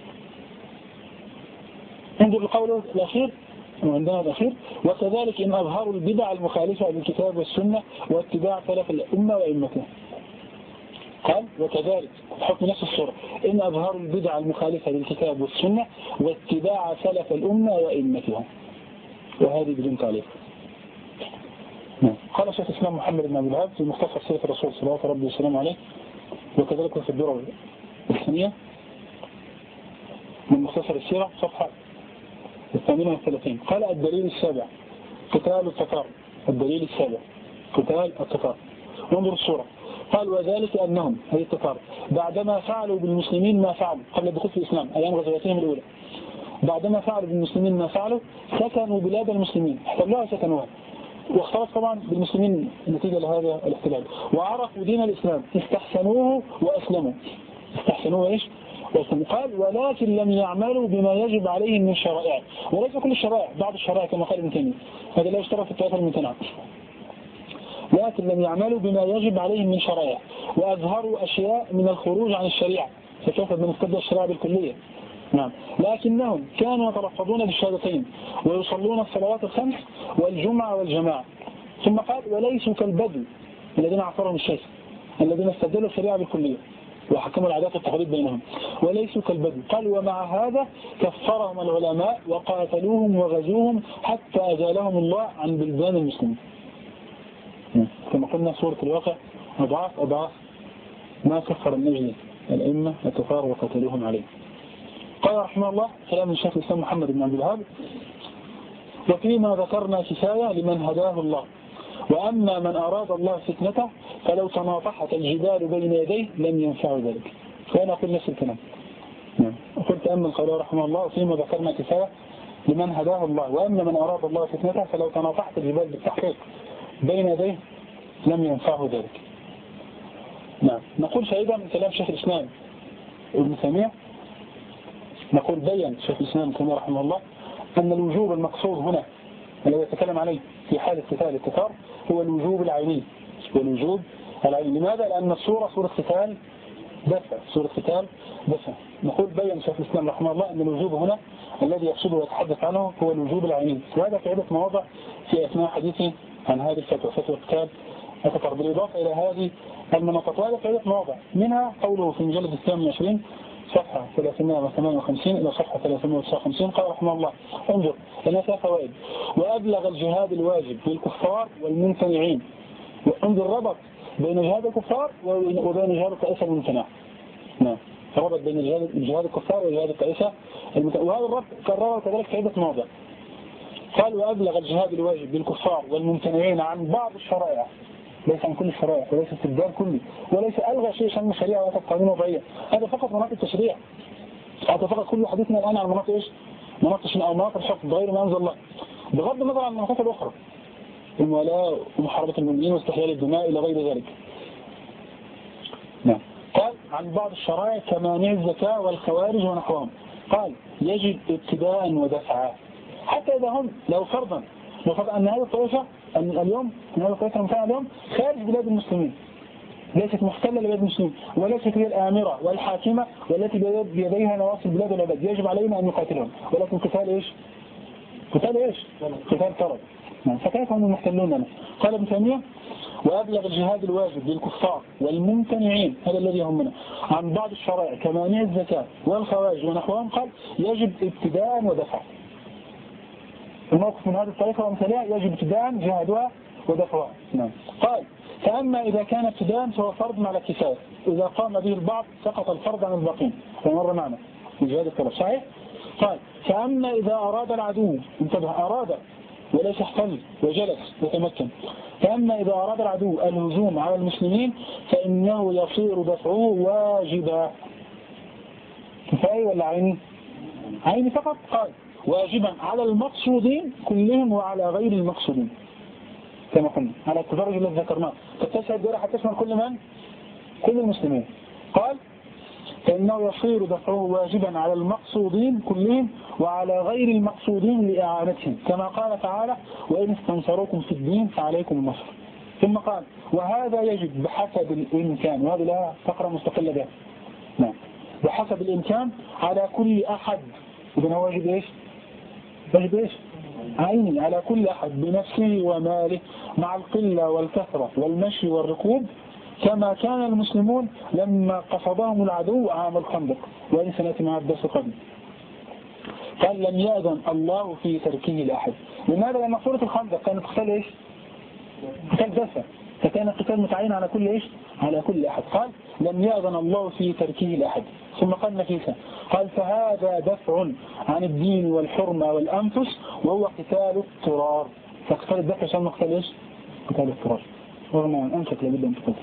انظر القول الأخير وعندنا الأخير وكذلك إن أظهروا البدع المخالفة للكتاب والسنة واتباع سلف الأمة وأئمتها. قال وكذلك حكم نفس الصورة إن أظهروا البدع المخالفة للكتاب والسنة واتباع سلف الأمة وأئمتها وهذه بدون تعليق. قال شيخ الإسلام محمد بن عبد الوهاب في مختصر سيرة الرسول صلى الله عليه وسلم عليه وكذلك في الدورة الثانية من مختصر السيرة صفحة الثامنة والثلاثين قال الدليل السابع قتال التتار الدليل السابع قتال التتار وانظر الصورة قال وذلك أنهم هذه التتار بعدما فعلوا بالمسلمين ما فعلوا قبل الدخول في الإسلام أيام غزواتهم الأولى بعدما فعلوا بالمسلمين ما فعلوا سكنوا بلاد المسلمين احتلوها سكنوها واختلط طبعا بالمسلمين نتيجة لهذا الاحتلال وعرفوا دين الإسلام استحسنوه وأسلموا استحسنوه إيش؟ قال ولكن لم يعملوا بما يجب عليهم من شرائع وليس كل الشرائع بعض الشرائع كما قال ابن تيمية هذا لا يشترط في الطائفة الممتنعة لكن لم يعملوا بما يجب عليهم من شرائع وأظهروا أشياء من الخروج عن الشريعة فكيف بنستبدل الشريعة بالكلية نعم لكنهم كانوا يتلفظون بالشهادتين ويصلون الصلوات الخمس والجمعة والجماعة ثم قال وليسوا كالبدو الذين عصرهم الشيخ الذين استبدلوا الشريعة بالكلية وحكموا العادات والتقاليد بينهم وليسوا كالبدو قال ومع هذا كفرهم العلماء وقاتلوهم وغزوهم حتى أزالهم الله عن بلدان المسلمين كما قلنا سورة الواقع أضعاف أضعاف ما كفر النجد الأئمة الكفار وقتلوهم عليه. قال رحمه الله كلام الشيخ الإسلام محمد بن عبد الوهاب وفيما ذكرنا كفاية لمن هداه الله وأما من أراد الله فتنته فلو تناطحت الجبال بين يديه لم ينفع ذلك. فأنا أقول نفس الكلام قلت أما قال رحمه الله وفيما ذكرنا كفاية لمن هداه الله وأما من أراد الله فتنته فلو تناطحت الجبال بالتحقيق بين يديه لم ينفعه ذلك. نعم. نقول فإذا من كلام شيخ الإسلام ابن تيمية نقول بيّن شيخ الإسلام ابن تيمية رحمه الله أن الوجوب المقصود هنا الذي يتكلم عليه في حال قتال التتار هو الوجوب العيني والوجوب العيني. لماذا؟ لأن الصورة صورة قتال دفع صورة قتال دفع. نقول بيّن شيخ الإسلام رحمه الله أن الوجوب هنا الذي يقصده ويتحدث عنه هو الوجوب العيني وهذا في عدة مواضع في أثناء حديثي عن هذه الفتوى فتوى قتال التتار بالإضافة إلى هذه المناطق وهذا في عدة مواضع منها قوله في المجلد الثامن والعشرين صفحة ثلاثمائة وثمانية وخمسين إلى صفحة ثلاثمائة وتسعة وخمسين قال رحمه الله انظر لنا فيها فوائد وأبلغ الجهاد الواجب للكفار والممتنعين وانظر ربط بين جهاد الكفار وبين جهاد الطائفة الممتنعة. نعم ربط بين جهاد الكفار وجهاد الطائفة وهذا الربط كرره كذلك في عدة مواضع. قال وأبلغ الجهاد الواجب للكفار والممتنعين عن بعض الشرائع ليس عن كل الشرائع وليس استبدال كلي وليس ألغى شيء من الشريعة ولا قانون وضعية هذا فقط مناطق التشريع هذا فقط كل حديثنا الآن عن مناطق إيش مناطق أو مناطق الحكم بغير ما أنزل الله بغض النظر عن المناطق الأخرى الموالاة ومحاربة المؤمنين واستحلال الدماء إلى غير ذلك. نعم. قال عن بعض الشرائع كمانع الزكاة والخوارج ونحوهم، قال يجب ابتداء ودفعا، حتى إذا هم لو فرضا لو فرضا أن هذه الطائفة اليوم أن هذه الطائفة المكان اليوم خارج بلاد المسلمين، ليست محتلة لبلاد المسلمين، وليست هي الآمرة والحاكمة والتي بيديها نواصي البلاد والعباد، يجب علينا أن نقاتلهم، ولكن قتال إيش؟ قتال إيش؟ قتال طرد. فكيف هم المحتلون لنا؟ قال ابن تيمية وأبلغ الجهاد الواجب للكفار والممتنعين، هذا الذي يهمنا، عن بعض الشرائع كمانع الزكاة والخوارج ونحوهم، قال يجب ابتداء ودفع. الموقف من هذه الطريقة ومثالها يجب ابتداء جهادها ودفعها. نعم. قال فأما إذا كان ابتداء فهو فرض على الكفاية، إذا قام به البعض سقط الفرض عن الباقين، فمر معنا الجهاد الطرف صحيح؟ قال فأما إذا أراد العدو، انتبه، أراد وليس احتل وجلس وتمكن، فأما إذا أراد العدو الهجوم على المسلمين فإنه يصير دفعه واجبا. كفاية ولا عيني؟ عيني فقط. قال واجبا على المقصودين كلهم وعلى غير المقصودين، كما قلنا على التدرج الذي ذكرناه، فتسعى الدولة حتى تشمل كل من؟ كل المسلمين. قال فإنه يصير دفعه واجبا على المقصودين كلهم وعلى غير المقصودين لإعانتهم، كما قال تعالى وإن استنصروكم في الدين فعليكم النصر. ثم قال وهذا يجب بحسب الإمكان، وهذه لها فقرة مستقلة بها. نعم. بحسب الإمكان على كل أحد، إذن هو واجب إيش؟ واجب إيش؟ عيني على كل أحد بنفسه وماله مع القلة والكثرة والمشي والركوب، كما كان المسلمون لما قصدهم العدو عام الخندق، وإن سنأتي مع الدرس القادم. قال لم يأذن الله في تركه لأحد. لماذا؟ لأن سورة الخندق كانت قتال إيش؟ قتال دفع، فكان القتال متعين على كل إيش؟ على كل أحد. قال لم يأذن الله في تركه لأحد. ثم قال نفيسا قال فهذا دفع عن الدين والحرمة والأنفس وهو قتال اضطرار. فقتال الدفع يسمى قتال إيش؟ قتال اضطرار، رغم أن أنفس لابد أن تقتل.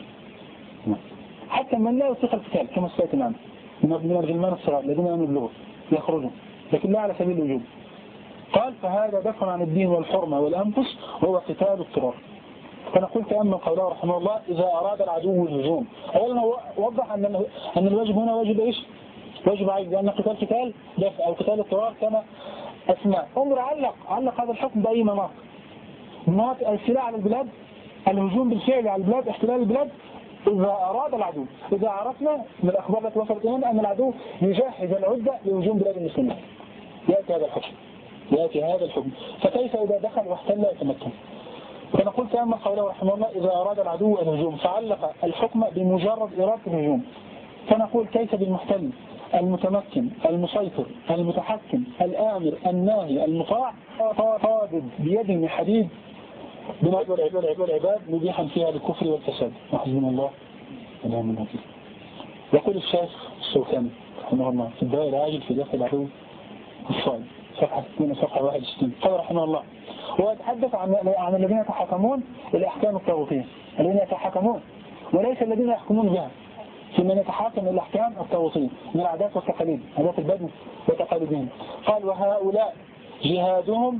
حتى من لا يطيق القتال كما سألت معنا من الغلمان الصغار الذين لم يبلغوا يخرجون، لكن لا على سبيل الوجوب. قال فهذا دفع عن الدين والحرمة والأنفس وهو قتال اضطرار. فأنا قلت أما قوله رحمه الله إذا أراد العدو الهجوم، أولا وضح أن أن الواجب هنا واجب إيش؟ واجب عيب، لأن قتال قتال دفع أو قتال اضطرار كما أسماء. انظر علق علق هذا الحكم بأي مناط؟ مناط السلاح على البلاد، الهجوم بالفعل على البلاد، احتلال البلاد إذا أراد العدو. إذا عرفنا من الأخبار التي وصلت إلينا أن العدو يجهز العدة لهجوم بلاد المسلمين، يأتي هذا الحكم يأتي هذا الحكم فكيف إذا دخل واحتل يتمكن؟ فأنا قلت أما قوله رحمه الله إذا أراد العدو الهجوم، فعلق الحكم بمجرد إرادة الهجوم. فنقول كيف بالمحتل المتمكن المسيطر المتحكم الآمر الناهي المطاع قابض بيده حديد بنعيد والعباد والعباد مبيحا فيها للكفر والفساد وحزبنا الله ونعم الوكيل. يقول الشيخ الشوكاني رحمه الله في الدواء العاجل في داخل العدو الصائم صفحة ستين صفحة واحد وستين قال رحمه الله ويتحدث عن عن الذين يتحكمون الأحكام الطاغوتية، الذين يتحكمون وليس الذين يحكمون بها، في من يتحاكم الأحكام الطاغوتية من العادات والتقاليد، عادات البدو وتقاليدهم. قال وهؤلاء جهادهم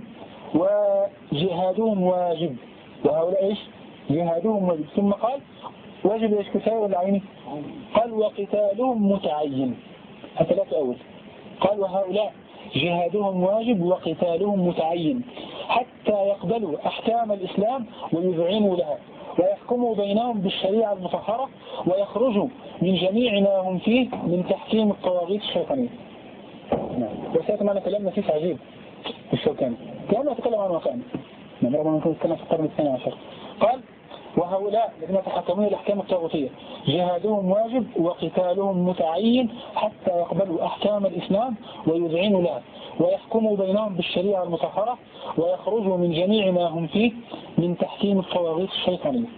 وجهادهم واجب، وهؤلاء ايش؟ جهادهم واجب. ثم قال واجب ايش؟ كفاية ولا عيني؟ قال وقتالهم متعين، الثلاثة أول. قال وهؤلاء جهادهم واجب وقتالهم متعين حتى يقبلوا أحكام الإسلام ويذعنوا لها ويحكموا بينهم بالشريعة المطهرة ويخرجوا من جميع ما هم فيه من تحكيم الطواغيت الشيطانية. وسيأتي معنا كلام نفيس عجيب في الشوكاني، كلام يتكلم عن واقعنا رغم أن نتكلم في القرن الثاني عشر. قال وهؤلاء الذين يتحكمون الأحكام الطاغوتية جهادهم واجب وقتالهم متعين حتى يقبلوا أحكام الإسلام ويذعنوا لها ويحكموا بينهم بالشريعة المطهرة ويخرجوا من جميع ما هم فيه من تحكيم الطواغيت الشيطانية.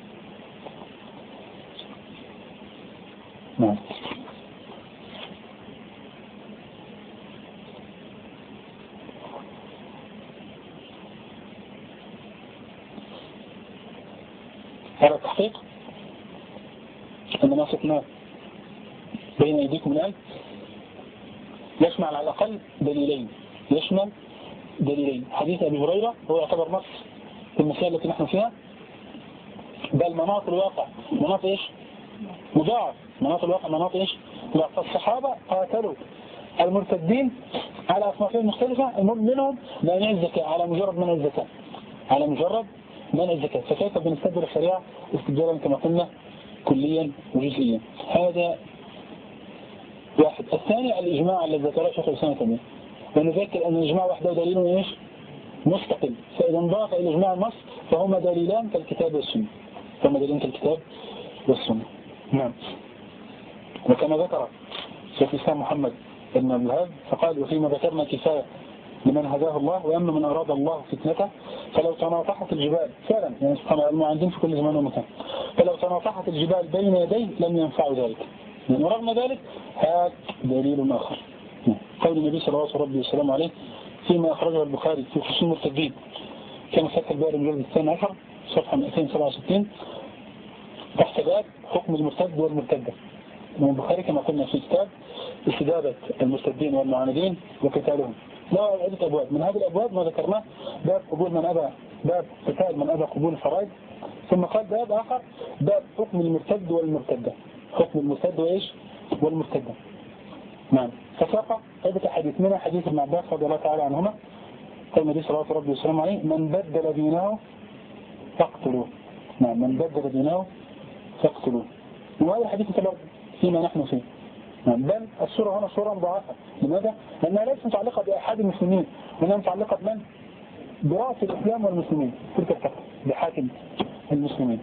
نعم. هذا التحقيق عندما سقناه بين أيديكم الآن يشمل على الأقل دليلين، يشمل دليلين. حديث أبي هريرة هو يعتبر نص في المسائل التي نحن فيها، بل مناط الواقع مناط إيش؟ مضاعف. مناط الواقع مناط إيش؟ فالصحابة قاتلوا المرتدين على أصنافهم المختلفة، منهم مانع الزكاة على مجرد منع الزكاة على مجرد منع الزكاة. فكيف بنستبدل الشريعة استبدالا كما قلنا كليا وجزئيا؟ هذا واحد. الثاني الإجماع الذي ذكره شيخ الإسلام تيمية، ونذكر أن الإجماع وحده دليل إيش؟ مستقل. فإذا انضاف إلى إجماع النص فهما دليلان كالكتاب والسنة فهما دليلان كالكتاب والسنة. نعم. وكما ذكر شيخ الإسلام محمد بن عبد الوهاب فقال: وفيما ذكرنا كفاية لمن هداه الله، وأما من أراد الله فتنته فلو تناطحت الجبال، فعلا يعني سبحان الله المعاندين في كل زمان ومكان، فلو تناطحت الجبال بين يديه لم ينفع ذلك. يعني ورغم ذلك هذا دليل آخر، قول النبي صلى الله عليه وسلم عليه فيما أخرجه البخاري في خصوم المرتدين، كان فتح الباري المجلد الثاني عشر صفحة مئتين وسبعة وستين تحت باب حكم المرتد والمرتدة. من البخاري كما قلنا في كتاب استدابة المرتدين والمعاندين وقتالهم، لا عدة أبواب. من هذه الأبواب ما ذكرناه باب قبول من أبى باب قتال من أبى قبول الفرائض، ثم قال باب آخر باب حكم المرتد والمرتدة، حكم المرتد وإيش والمرتدة. نعم. فساق عدة حديث، منها حديث ابن عباس رضي الله تعالى عنهما قال النبي صلى الله عليه وسلم عليه: من بدل دينه فاقتلوه. نعم، من بدل دينه فاقتلوه. وهذا الحديث يتبرد فيما نحن فيه. نعم. بل الصورة هنا صورة مضاعفة. لماذا؟ لأنها ليست متعلقة بأحد المسلمين، وإنها متعلقة بمن؟ برأس الإسلام والمسلمين، تلك الفترة بحاكم المسلمين.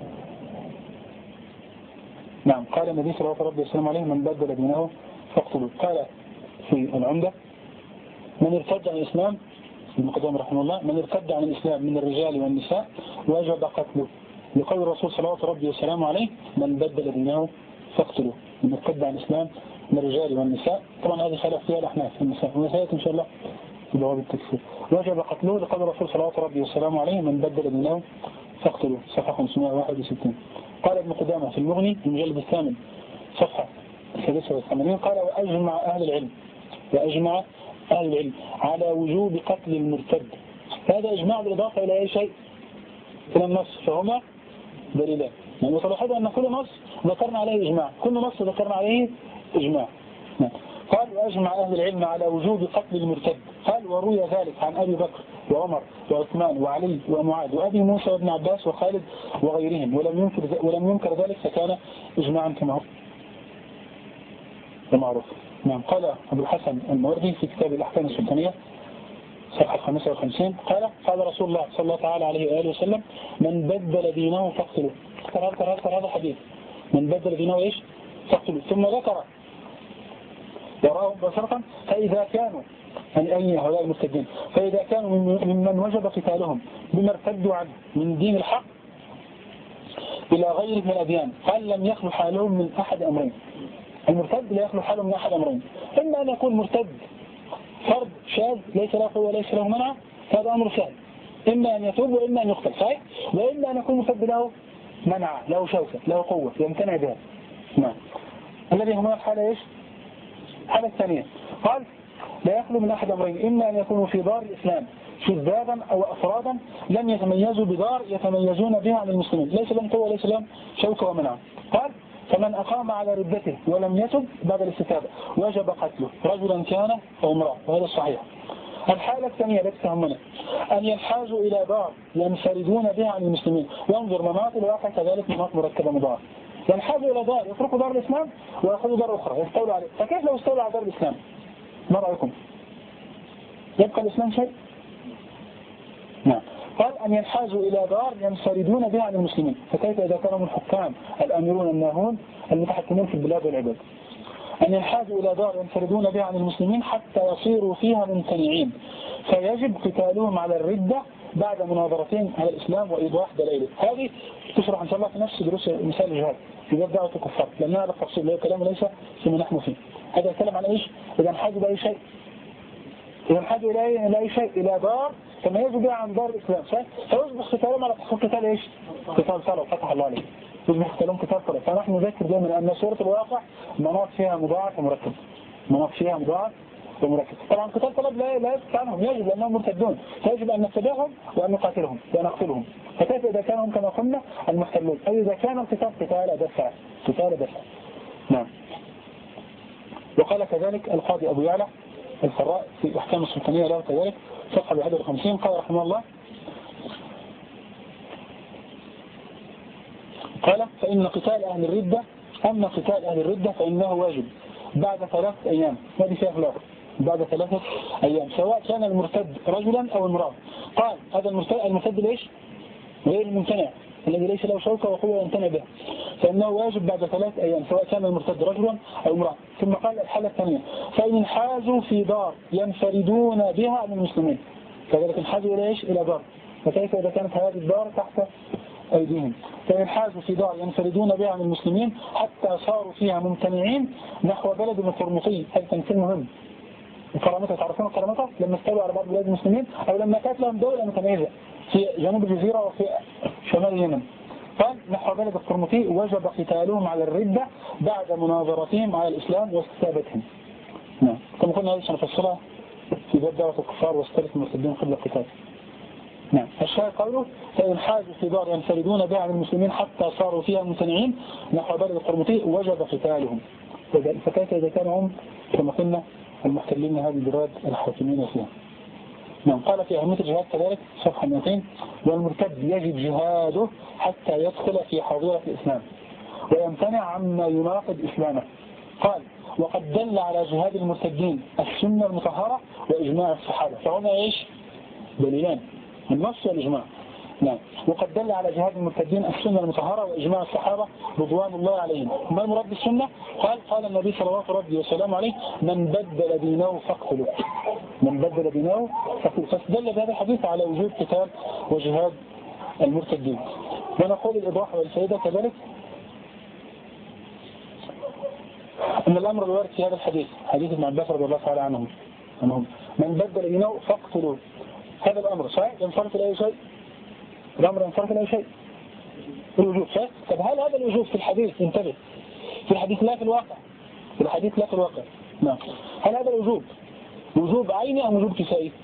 نعم. قال النبي صلى الله عليه وسلم عليه: من بدل دينه فاقتلوه. قال في العمدة: من ارتد عن الإسلام، ابن قدامة رحمه الله، من ارتد عن الإسلام من الرجال والنساء وجب قتله، لقول الرسول صلى الله عليه وسلم عليه: من بدل دينه فاقتلوه. من ارتد عن الإسلام من الرجال والنساء، طبعا هذه خلاف فيها الأحناف النساء، وسيأتي إن شاء الله في بواب التكفير. وجب قتله لقول الرسول صلى الله عليه وسلم عليه: من بدل دينه فاقتلوه، صفحة خمسمائة وواحد وستين. قال ابن قدامة في المغني المجلد الثامن صفحة ثلاثة وثمانين قال: وأجمع أهل العلم وأجمع أهل العلم على وجوب قتل المرتد. هذا إجماع بالإضافة إلى أي شيء؟ إلى النص، فهما دليلان. يعني وتلاحظوا أن كل نص ذكرنا عليه إجماع، كل نص ذكرنا عليه إجماع. قال: وأجمع أهل العلم على وجوب قتل المرتد. قال: وروي ذلك عن أبي بكر وعمر وعثمان وعلي ومعاذ وأبي موسى وابن عباس وخالد وغيرهم، ولم ينكر ولم ينكر ذلك فكان إجماعا كما هو معروف. نعم. قال أبو الحسن الموردي في كتاب الأحكام السلطانية صفحة خمسة وخمسين قال: قال رسول الله صلى الله تعالى عليه وآله وسلم: من بدل دينه فاقتلوه. ذكر هذا الحديث: من بدل دينه إيش؟ فاقتلوه. ثم ذكر يراه بشرطا: فإذا كانوا يعني أي هؤلاء المرتدين فإذا كانوا ممن وجب قتالهم بما ارتدوا عنه من دين الحق إلى غيره من الأديان، قال: لم يخلو حالهم من أحد أمرين. المرتد لا يخلو حاله من أحد أمرين: إما أن يكون مرتد فرد شاذ ليس له قوة وليس له منع، هذا أمر سهل، إما أن يتوب وإما أن يقتل، صحيح؟ وإما أن يكون مرتد له منع، له شوكة، له قوة يمتنع بها. نعم. الذي هنا الحالة إيش؟ الحالة الثانية قال: لا يخلو من أحد أمرين: إما أن يكونوا في دار الإسلام شذاذا أو أفرادا لم يتميزوا بدار يتميزون بها عن المسلمين، ليس لهم قوة وليس لهم شوكة ومنع. قال: فمن أقام على ردته ولم يتب بعد الاستتابة وجب قتله، رجلا كان أو امرأة، وهذا الصحيح. الحالة الثانية التي تهمنا أن ينحازوا إلى دار ينفردون بها عن المسلمين، وانظر مناط الواقع كذلك مناط مركبة مضاعف. ينحازوا إلى دار يتركوا دار الإسلام ويأخذوا دار أخرى يستولوا عليه. فكيف لو استولوا على دار الإسلام؟ ما رأيكم؟ يبقى الإسلام شيء؟ نعم. قال: أن ينحازوا إلى دار ينفردون بها عن المسلمين، فكيف إذا كانوا من الحكام الأميرون الناهون المتحكمون في البلاد والعباد؟ أن ينحازوا إلى دار ينفردون بها عن المسلمين حتى يصيروا فيها ممتنعين، فيجب قتالهم على الردة بعد مناظرتهم على الإسلام وإيضاح دلائله. هذه تشرح إن شاء الله في نفس دروس مثال الجهاد في باب دعوة الكفار، لأن هذا التفصيل له كلام ليس فيما نحن فيه. هذا يتكلم عن إيش؟ إذا انحازوا بأي شيء، إذا انحازوا إلى أي شيء، إلى دار تميزوا بها عن دار الإسلام، فيصبح قتالهم على تحصيل قتال إيش؟ قتال صلاه، فتح الله عليه، يصبح قتالهم قتال صلاه. فنحن نذكر دائما أن سورة الواقع مناط فيها مضاعف ومرتب، مناط فيها مضاعف ومركز. طبعا قتال طلب لا لا يسكت عنهم، يجب لأنهم مرتدون، فيجب أن نتبعهم وأن نقاتلهم وأن نقتلهم. فكيف إذا كانوا كما قلنا المحتلون، أي إذا كان القتال قتال دفع قتال دفع. نعم. وقال كذلك القاضي أبو يعلى الفراء في أحكام السلطانية له كذلك صفحة واحد وخمسين، قال رحمه الله: قال: فإن قتال أهل الردة، أما قتال أهل الردة فإنه واجب بعد ثلاثة أيام، هذه فيها خلاف، بعد ثلاثة أيام، سواء كان المرتد رجلا أو امرأة. قال: هذا المرتد, المرتد ليش؟ غير الممتنع الذي ليس له شوكة وقوة يمتنع به، فإنه واجب بعد ثلاث أيام سواء كان المرتد رجلا أو امرأة. ثم قال الحالة الثانية: فإن انحازوا في دار ينفردون بها عن المسلمين، كذلك انحازوا إلى إيش؟ إلى دار، فكيف إذا كانت هذه الدار تحت أيديهم؟ فإن انحازوا في دار ينفردون بها عن المسلمين حتى صاروا فيها ممتنعين نحو بلد القرمطي. هذا تمثيل مهم. القرامطة، تعرفون القرامطة لما استولوا على بعض بلاد المسلمين، أو لما كانت لهم دولة متميزة في جنوب الجزيرة وفي شمال اليمن، قال نحو بلد القرمطي وجب قتالهم على الردة بعد مناظرتهم على الإسلام واستتابتهم. نعم. كما قلنا هذه سنفصلها في باب دعوة الكفار واستلف المرتدين قبل القتال. نعم. الشاهد قوله: فإن حازوا في دار ينفردون بها عن المسلمين حتى صاروا فيها ممتنعين نحو بلد القرمطي وجب قتالهم. فكيف إذا كانوا هم كما قلنا المحتلين هذه البلاد الحاكمين فيها. نعم. قال في أهمية الجهاد كذلك صفحة مئتين: والمرتد يجب جهاده حتى يدخل في حظيرة الإسلام ويمتنع عما يناقض إسلامه. قال: وقد دل على جهاد المرتدين السنة المطهرة وإجماع الصحابة. فهنا إيش؟ دليلان، النص والإجماع. نعم. وقد دل على جهاد المرتدين السنة المطهرة وإجماع الصحابة رضوان الله عليهم. ما المراد بالسنة؟ قال قال النبي صلى الله عليه وسلم عليه: من بدل دينه فاقتله، من بدل دينه فاقتله. فاستدل بهذا الحديث على وجود قتال وجهاد المرتدين. ونقول الإيضاح والفائدة كذلك أن الأمر الوارد في هذا الحديث حديث ابن عباس رضي الله تعالى عنهم أنهم من بدل دينه فاقتله، هذا الأمر صحيح ينصرف إلى أي شيء؟ الأمر ينصرف إلى أي شيء؟ الوجوب صحيح؟ طب هل هذا الوجوب في الحديث، انتبه، في الحديث لا في الواقع، في الحديث لا في الواقع. نعم. هل هذا الوجوب وجوب عيني أم وجوب كفائي؟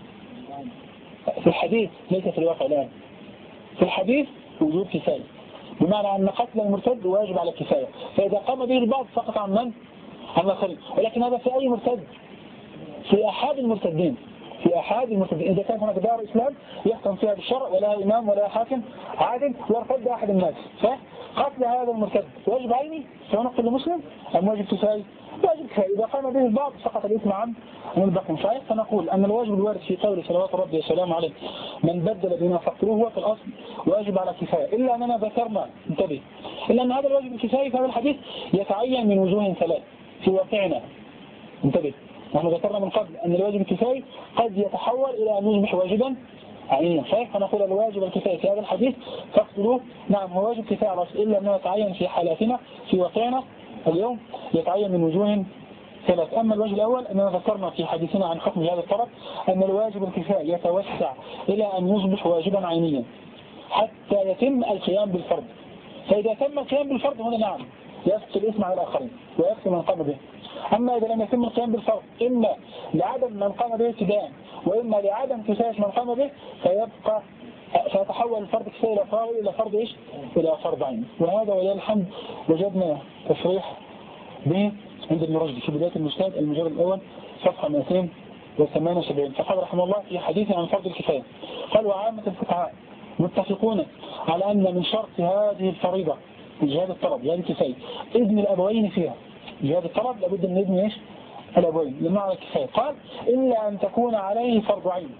في الحديث ليس في الواقع الآن. في الحديث وجوب كفائي، بمعنى أن قتل المرتد واجب على الكفاية، فإذا قام به البعض سقط عن من؟ عن الآخرين. ولكن هذا في أي مرتد؟ في أحد المرتدين، في أحد المرتدين. إذا كان هناك دار إسلام يحكم فيها بالشرع ولا إمام ولا حاكم عادل وارتد أحد الناس، فقتل هذا المرتد واجب عيني سواء نقتل المسلم أم واجب كفائي؟ واجب كفائي. إذا قام به البعض سقط الإثم عن الباقين. صحيح. فنقول أن الواجب الوارد في قول صلوات ربي وسلامه عليه: من بدل دينه فاقتلوه، هو في الأصل واجب على كفاية، إلا أننا ذكرنا، انتبه، إلا أن هذا الواجب الكفائي في هذا الحديث يتعين من وجوه ثلاث في واقعنا. انتبه، نحن ذكرنا من قبل أن الواجب الكفائي قد يتحول إلى أن يصبح واجبا عينيا. صحيح. فنقول الواجب الكفائي في هذا الحديث فاقتلوه، نعم هو واجب كفائي على الأصل، إلا أنه يتعين في حالاتنا في واقعنا اليوم يتعين من وجوه ثلاث. أما الواجب الأول أننا ذكرنا في حديثنا عن حكم هذا الطرف أن الواجب الكفائي يتوسع إلى أن يصبح واجبا عينيا حتى يتم القيام بالفرض. فإذا تم القيام بالفرض هنا نعم يسقط الإثم على الآخرين ويكفي من قام به. أما إذا لم يتم القيام بالفرض إما لعدم من قام به ابتداء وإما لعدم كفاية من قام به، فيبقى سيتحول الفرض كفاية إلى فرض إلى فرض إيش؟ إلى فرض عين. وهذا ولله الحمد وجدنا تصريح به عند ابن رشد في بداية المجتهد المجلد الأول صفحة مئتين وثمانية وسبعين. فقال رحمه الله في حديث عن فرض الكفاية قال: وعامة الفقهاء متفقون على أن من شرط هذه الفريضة جهاد الطلب، جهاد الكفاية، إذن الأبوين فيها. جهاد الطلب لابد من إذن إيش؟ الأبوين لمعنى الكفاية. قال: إلا أن تكون عليه فرض عين،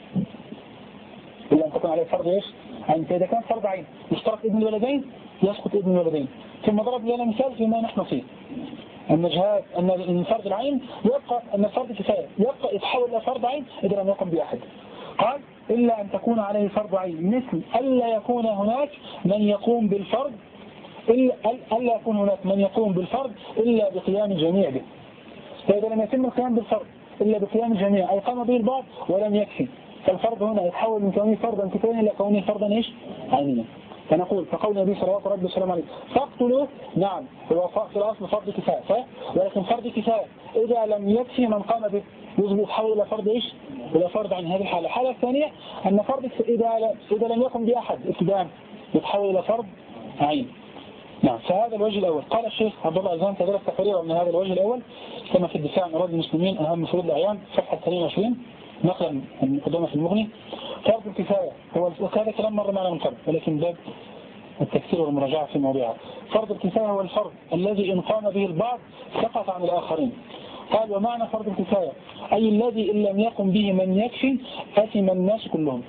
إلا أن تكون عليه فرض إيش؟ عين. فإذا كان فرض عين يشترط إذن الولدين يسقط إذن الولدين. ثم ضرب لنا مثال فيما نحن فيه أن جهاد أن فرض العين يبقى أن فرض كفاية يبقى يتحول إلى فرض عين إذا لم يقم بأحد. قال: إلا أن تكون عليه فرض عين، مثل ألا يكون هناك من يقوم بالفرض إلا ألا يكون هناك من يقوم بالفرض إلا بقيام الجميع به. فإذا لم يتم القيام بالفرض إلا بقيام الجميع أي قام به البعض ولم يكفي، فالفرض هنا يتحول من كونه فرضا كفايا إلى كونه فرضا إيش؟ عينيا. فنقول فقول النبي صلى الله عليه وسلم فاقتلوا، نعم هو في الأصل فرض كفاية صح؟ ولكن فرض كفاية إذا لم يكفي من قام به يجب يتحول إلى فرض إيش؟ إلى فرض عن هذه الحالة. الحالة الثانية أن فرض إذا إذا لم يقم بأحد ابتداء يتحول إلى فرض عين. نعم فهذا الوجه الأول. قال الشيخ عبد الله عزام تدرس تقريرا من هذا الوجه الأول كما في الدفاع عن أراضي المسلمين أهم فروض الأعيان صفحة اثنين وعشرين نقلا من مقدمة في المغني. فرض الكفاية هو وهذا كلام مر معنا من قبل ولكن باب التفسير والمراجعة في موضوعها. فرض الكفاية هو الفرض الذي إن قام به البعض سقط عن الآخرين. قال ومعنى فرض الكفاية أي الذي إن لم يقم به من يكفي أثم الناس كلهم.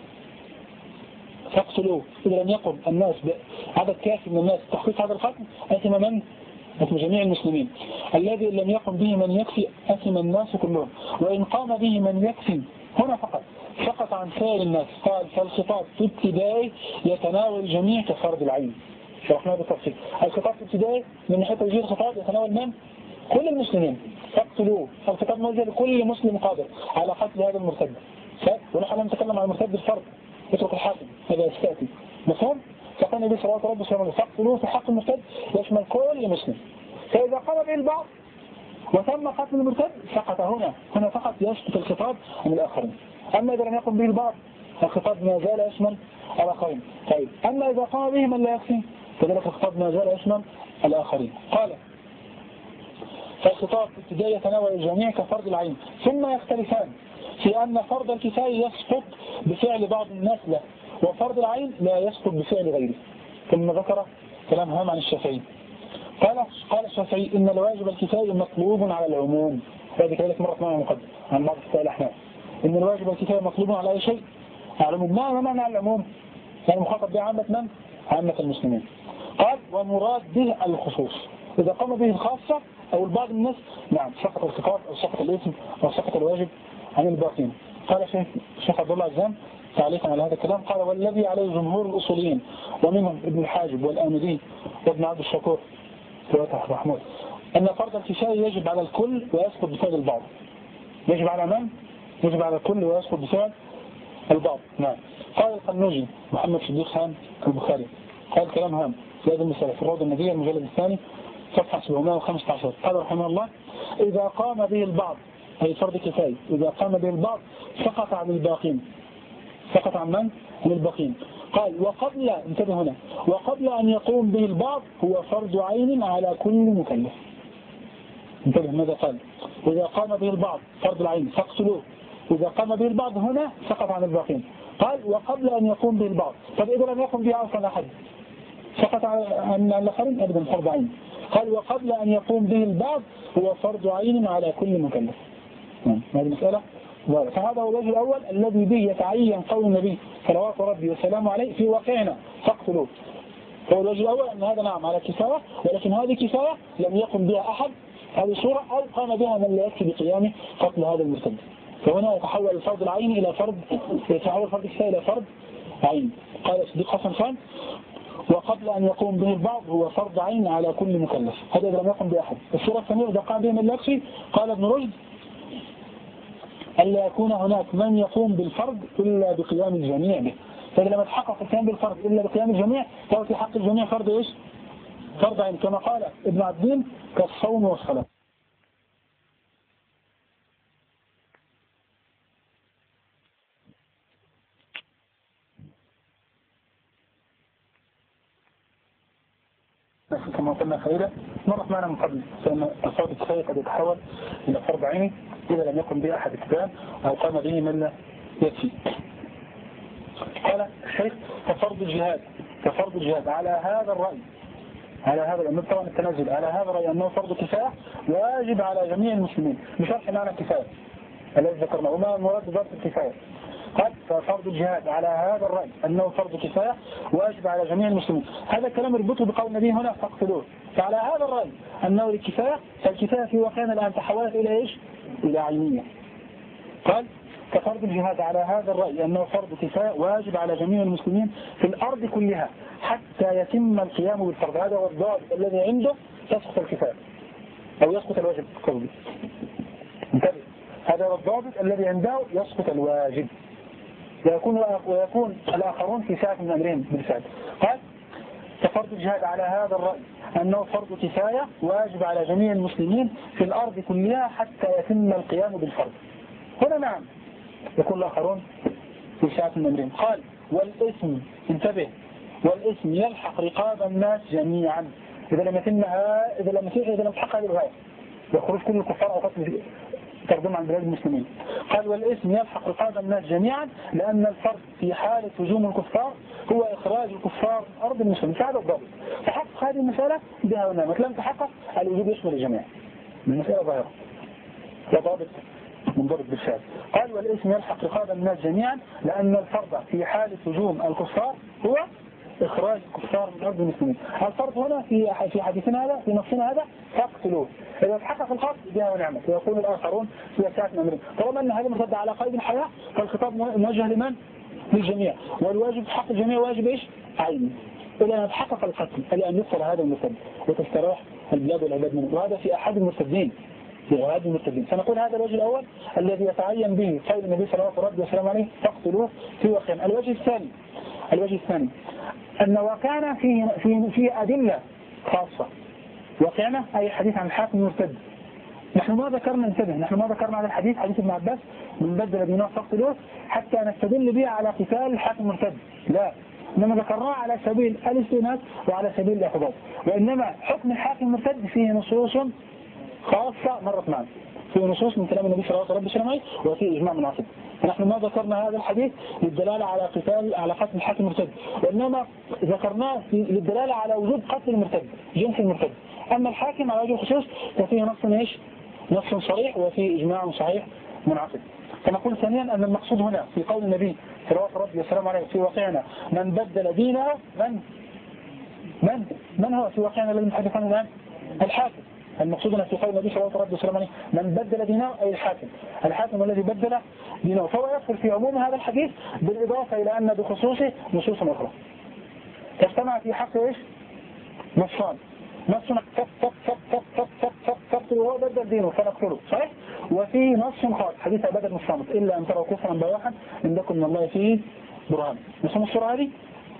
فاقتلوه إذا لم يقم الناس عدد كافي من الناس تحقيق هذا القتل أثم من؟ أثم جميع المسلمين. الذي إن لم يقم به من يكفي أثم الناس كلهم، وإن قام به من يكفي هنا فقط سقط عن سائر الناس. قال فالخطاب في ابتدائي يتناول الجميع كفرض العين. شرحناه بالتفصيل. الخطاب في ابتدائي من ناحية توجيه الخطاب يتناول من؟ كل المسلمين. فاقتلوه الخطاب موجه لكل مسلم قادر على قتل هذا المرتد. ونحن نتكلم عن المرتد الفرد اترك الحاكم هذا يستأتي مفهوم؟ فقال النبي صلى الله عليه وسلم فاقتلوه في حق المرتد يشمل كل مسلم. فإذا قام به البعض وتم قتل المرتد سقط هنا هنا فقط يسقط الخطاب عن الآخرين. أما إذا لم يقم به البعض الخطاب ما زال يشمل الآخرين. طيب أما إذا قام به من لا يكفي فذلك الخطاب ما زال يشمل الآخرين. قال فالخطاب في ابتدائي يتناول الجميع كفرض العين ثم يختلفان في أن فرض الكفاية يسقط بفعل بعض الناس له وفرض العين لا يسقط بفعل غيره. ثم ذكر كلام هام عن الشافعي. قال قال الشافعي إن الواجب الكفاية مطلوب على العموم. هذه كذلك مرة معنا مقدم عن بعض الفقهاء الأحناف إن الواجب الكفاية مطلوب على أي شيء على العموم. ما معنى على العموم؟ يعني مخاطب به عامة من؟ عامة المسلمين. قال ومراد به الخصوص إذا قام به الخاصة أو البعض الناس نعم سقط الخطاب أو سقط الاسم أو سقط الواجب عن الباقين. قال الشيخ عبد الله عزام تعليقا على هذا الكلام قال والذي عليه جمهور الأصوليين ومنهم ابن الحاجب والآمدي وابن عبد الشكور فتح محمود أن فرض الكفاية يجب على الكل ويسقط بفعل البعض. يجب على من؟ يجب على الكل ويسقط بفعل البعض. نعم. قال القنوجي محمد صديق خان البخاري قال كلام هام في هذه المسألة في الروضة النبية المجلد الثاني صفحة سبعمائة وخمسة عشر قال رحمه الله إذا قام به البعض أي فرض كفاية إذا قام به البعض سقط عن الباقين. سقط عن من؟ عن الباقين. قال وقبل انتبه هنا وقبل أن يقوم به البعض هو فرض عين على كل مكلف. انتبه ماذا قال؟ وإذا قام به البعض فرض العين فاقتلوه. إذا قام به البعض هنا سقط عن الباقين. قال وقبل أن يقوم به البعض. طب إذا لم يقوم به أصلا أحد سقط عن الآخرين أبدا فرض عين. قال وقبل أن يقوم به البعض هو فرض عين على كل مكلف. هذه المسألة فهذا هو الوجه الأول الذي به يتعين قول النبي صلوات ربي وسلامه عليه في واقعنا فاقتلوه. هو الوجه الأول أن هذا نعم على كفاية ولكن هذه كفاية لم يقم بها أحد هذه صورة أو قام بها من لا يكفي بقيامه قتل هذا المرتد. فهنا يتحول الفرض العين إلى فرض يتحول فرض الكفاية إلى فرض عين. قال صديق حسن خان وقبل أن يقوم به البعض هو فرض عين على كل مكلف. هذا إذا لم يقم به أحد. الصورة الثانية إذا قام به من لا يكفي قال ابن رشد ألا يكون هناك من يقوم بالفرض إلا بقيام الجميع به. فإذا لم يتحقق القيام بالفرض إلا بقيام الجميع فهو في حق الجميع فرض إيش؟ فرض عين كما قال ابن عبدين كالصوم والصلاة. كما قلنا خيرا مرت معنا من قبل فإن الفرض الكفاية قد يتحول إلى فرض عيني إذا لم يقم به أحد اتباعا أو قام به من لا يكفي. قال الشيخ كفرض الجهاد كفرض الجهاد على هذا الرأي على هذا الأمر طبعا التنازل على هذا الرأي أنه فرض كفاية واجب على جميع المسلمين بشرح معنى الكفاية الذي ذكرنا وما مراد ذات الكفاية. قال ففرض الجهاد على هذا الرأي أنه فرض كفاية واجب على جميع المسلمين. هذا الكلام يربطه بقول النبي هنا فاقتلوه. فعلى هذا الرأي أنه للكفاية فالكفاية في واقعنا الآن تحولت إلى إيش؟ إلى عينية. قال كفرض الجهاد على هذا الرأي أنه فرض كفاية واجب على جميع المسلمين في الأرض كلها حتى يتم القيام بالفرض. هذا هو الضابط الذي عنده تسقط الكفاية أو يسقط الواجب قصدي. انتبه هذا هو الضابط الذي عنده يسقط الواجب ويكون ويكون الآخرون في ساعة من أمرهم بالفعل. قال رد الجهاد على هذا الرأي أنه فرض كفاية واجب على جميع المسلمين في الأرض كلها حتى يتم القيام بالفرض. هنا نعم يقول الآخرون في شاعة النمرين قال والاسم انتبه والاسم يلحق رقاب الناس جميعا إذا لم يتمها إذا لم يتمها إذا لم تحقق هذه الغاية يخرج كل الكفار أو قتل ترجم عن بلاد المسلمين. قال والاسم يلحق رقاب الناس جميعا لأن الفرض في حالة هجوم الكفار هو إخراج الكفار من أرض المسلمين فهذا الضابط. تحقق هذه المسألة بها ونعمت لم تحقق الوجوب يشمل الجميع المسألة ظاهرة وضابط منضبط بالفعل. قال والاسم يلحق رقاب الناس جميعا لأن الفرض في حالة هجوم الكفار هو إخراج الكفار من أرض المسلمين. الفرض هنا في في حديثنا هذا في نصنا هذا فاقتلوه إذا تحقق القتل بها ونعمت. ويقول الآخرون في ساعة الأمرين طالما أن هذا مرتد على قائد الحياة فالخطاب موجه لمن؟ للجميع والواجب في حق الجميع واجب إيش؟ عيني. إذا تحقق القتل لأن يقتل هذا المرتد وتستراح البلاد والعباد منه وهذا في أحد المرتدين لغاية المرتدين. سنقول هذا الوجه الأول الذي يتعين به قول النبي صلى الله عليه وسلم عليه فاقتلوه في وقعنا. الوجه الثاني الوجه الثاني أن وقعنا فيه في في أدلة خاصة. وقعنا أي حديث عن الحاكم المرتد. نحن ما ذكرنا انتبه نحن ما ذكرنا هذا الحديث حديث ابن عباس من بدل دينه فاقتلوه حتى نستدل به على قتال الحاكم المرتد لا إنما ذكرناه على سبيل الاستئناس وعلى سبيل الاعتبار. وإنما حكم الحاكم المرتد فيه نصوص خاصة مرت معنا في نصوص من كلام النبي صلى الله عليه وسلم وفي إجماع مناسب. فنحن ما ذكرنا هذا الحديث للدلالة على قتال على قتل الحاكم المرتد وإنما ذكرناه للدلالة على وجود قتل المرتد جنس المرتد. أما الحاكم على وجه الخصوص ففيه نص ايش؟ نص صريح وفيه إجماع صحيح منعقد. فنقول ثانيا أن المقصود هنا في قول النبي صلوات ربي وسلامه عليه في واقعنا من بدل دينه من من من هو في واقعنا الذي نتحدث عنه الآن؟ الحاكم. المقصود هنا في قول النبي صلى الله عليه وسلم من بدل دينه أي الحاكم الحاكم الذي بدل دينه فهو يدخل في عموم هذا الحديث بالإضافة إلى أن بخصوصه نصوص أخرى تجتمع في حق إيش؟ نصان نص فقتل وهو بدل دينه فنقتله صحيح؟ وفي نص خاص حديث أبدا الصامت إلا أن تروا كفرا بواحا إن لكم من الله فيه برهان. نسمى الصورة هذه؟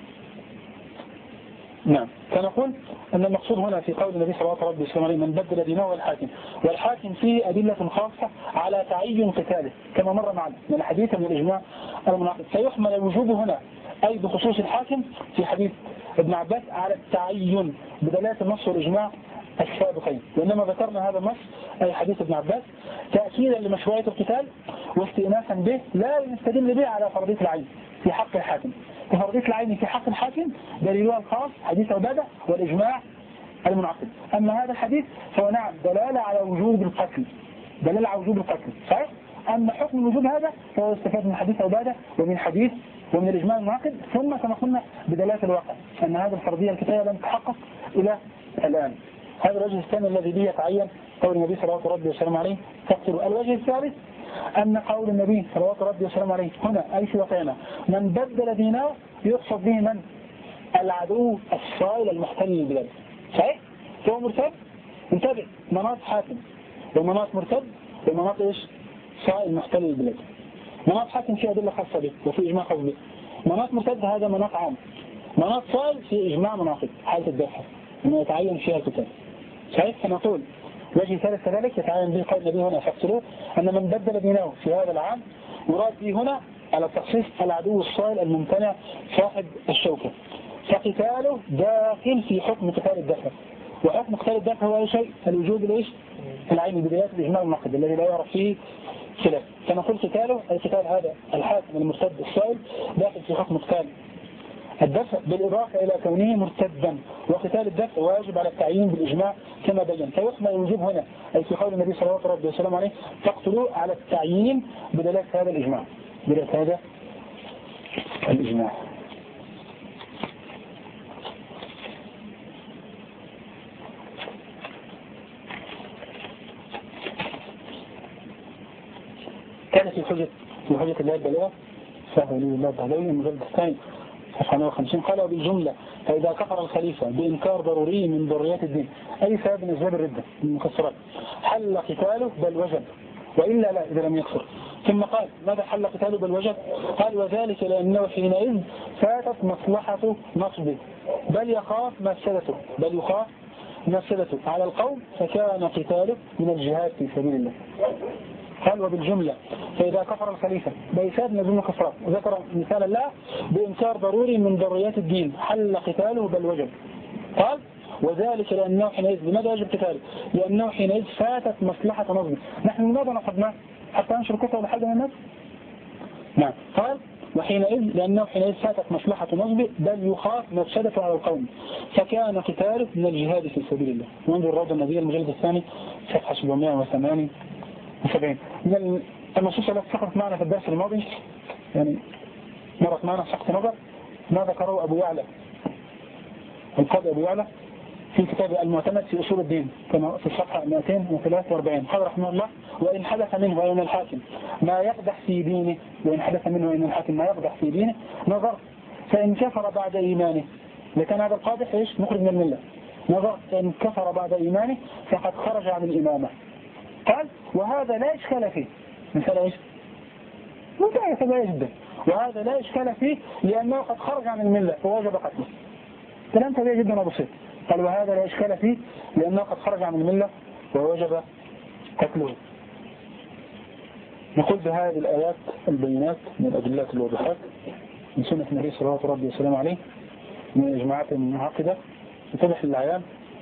نعم. فنقول أن المقصود هنا في قول النبي صلى الله عليه وسلم من بدل دينه والحاكم والحاكم فيه أدلة خاصة على تعين قتاله كما مر معنا من الحديث من الإجماع المنعقد. سيحمل الوجوب هنا أي بخصوص الحاكم في حديث ابن عباس على التعين بدلالة النص والإجماع السابقين. وإنما ذكرنا هذا النص أي حديث ابن عباس تأكيدا لمشروعية القتال واستئناسا به لا نستدل به على فرضية العين في حق الحاكم. فرضية العين في حق الحاكم دليلها الخاص حديث عبادة والإجماع المنعقد. أما هذا الحديث فهو نعم دلالة على وجوب القتل دلالة على وجوب القتل صحيح؟ أما حكم الوجوب هذا فهو استفاد من حديث عبادة ومن حديث ومن الإجماع المنعقد ثم كما قلنا بدلالة الواقع أن هذا الفرضية الكفاية لم تتحقق إلى الآن. هذا الوجه الثاني الذي به يتعين قول النبي صلى الله عليه وسلم عليه تقتلوا. الوجه الثالث أن قول النبي صلى الله عليه وسلم عليه هنا أي في واقعنا من بدل دينه يقصد به من؟ العدو الصائل المحتل للبلاد صحيح؟ هو مرتد انتبه مناط حاكم ومناط مرتد ومناط ايش؟ صائل محتل للبلاد. مناط حاكم فيه أدلة خاصة به وفي إجماع خاص به. مناط مرتد هذا مناط عام. مناط صائل في إجماع مناقض حالة الدفع انه يتعين فيها القتال صحيح؟ فنقول وجه ثالث كذلك يتعين به قول النبي هنا فاقتلوه أن من بدل دينه في هذا العام مراد به هنا على تخصيص العدو الصائل الممتنع صاحب الشوكة فقتاله داخل في حكم قتال الدفع. وحكم قتال الدفع هو أي شيء الوجوب ليش؟ العين بدايات الإجماع المنعقد الذي لا يعرف فيه خلاف. فنقول قتاله أي قتال هذا الحاكم المرتد الصائل داخل في حكم قتال الدفع بالإضافة إلى كونه مرتدا وقتال الدفع واجب على التعيين بالإجماع كما بين. فيحمل الوجوب هنا أي في قول النبي صلى الله عليه وسلم عليه تقتلوا على التعيين بدلالة هذا الإجماع بدلالة هذا الإجماع. كانت في حجة في حجة الله البلاغة فهو لي الله البلاغي المجلد الثاني صفحة مئة وخمسين قال بالجملة فإذا كفر الخليفة بإنكار ضروري من ضروريات الدين أي سبب من أسباب الردة من المكسرات حل قتاله بل وجب وإلا لا إذا لم يكفر. ثم قال ماذا حل قتاله بالوجب؟ قال وذلك لأنه حينئذ فاتت مصلحة نصبه بل يخاف مفسدته بل يخاف مفسدته على القوم فكان قتاله من الجهاد في سبيل الله. قال وبالجملة فإذا كفر الخليفة بإفساد نزول كفرات ذكر مثالا لا بإنكار ضروري من ضروريات الدين حل قتاله بالوجب. قال وذلك لأنه حينئذ لماذا يجب قتاله؟ لأنه حينئذ فاتت مصلحة نصبه. نحن لماذا نصبناه؟ حتى ننشر كتب لحد من الناس؟ نعم. قال وحينئذ لأنه حينئذ فاتت مصلحة نصبه بل يخاف مفسدته على القوم فكان قتاله من الجهاد في سبيل الله. وانظر الروضة النبية المجلد الثاني صفحة سبعمائة وثمانية وسبعين. من النصوص التي سقطت معنا في الدرس الماضي يعني مرت معنا سقط نظر ما ذكره أبو يعلى القاضي أبو يعلى في كتاب المعتمد في أصول الدين كما في الصفحة مئتين وثلاثة وأربعين. قال رحمه الله وإن حدث منه وإن الحاكم ما يقدح في دينه وإن حدث منه وإن الحاكم ما يقدح في دينه نظر فإن كفر بعد إيمانه لكان هذا القادح إيش مخرج من الملة نظر فإن كفر بعد إيمانه فقد خرج عن الإمامة. قال وهذا لا إشكال فيه مثلا إيش منتهى طبيعي جدا وهذا لا إشكال فيه لأنه قد خرج عن الملة فوجب قتله. كلام طبيعي جدا وبسيط. قال وهذا لا إشكال فيه لأنه قد خرج عن الملة ووجب قتله. نقول بهذه الآيات البينات من الأدلات الواضحات من سنة النبي صلى الله عليه وسلم عليه من الإجماعات المنعقدة يتضح للعيان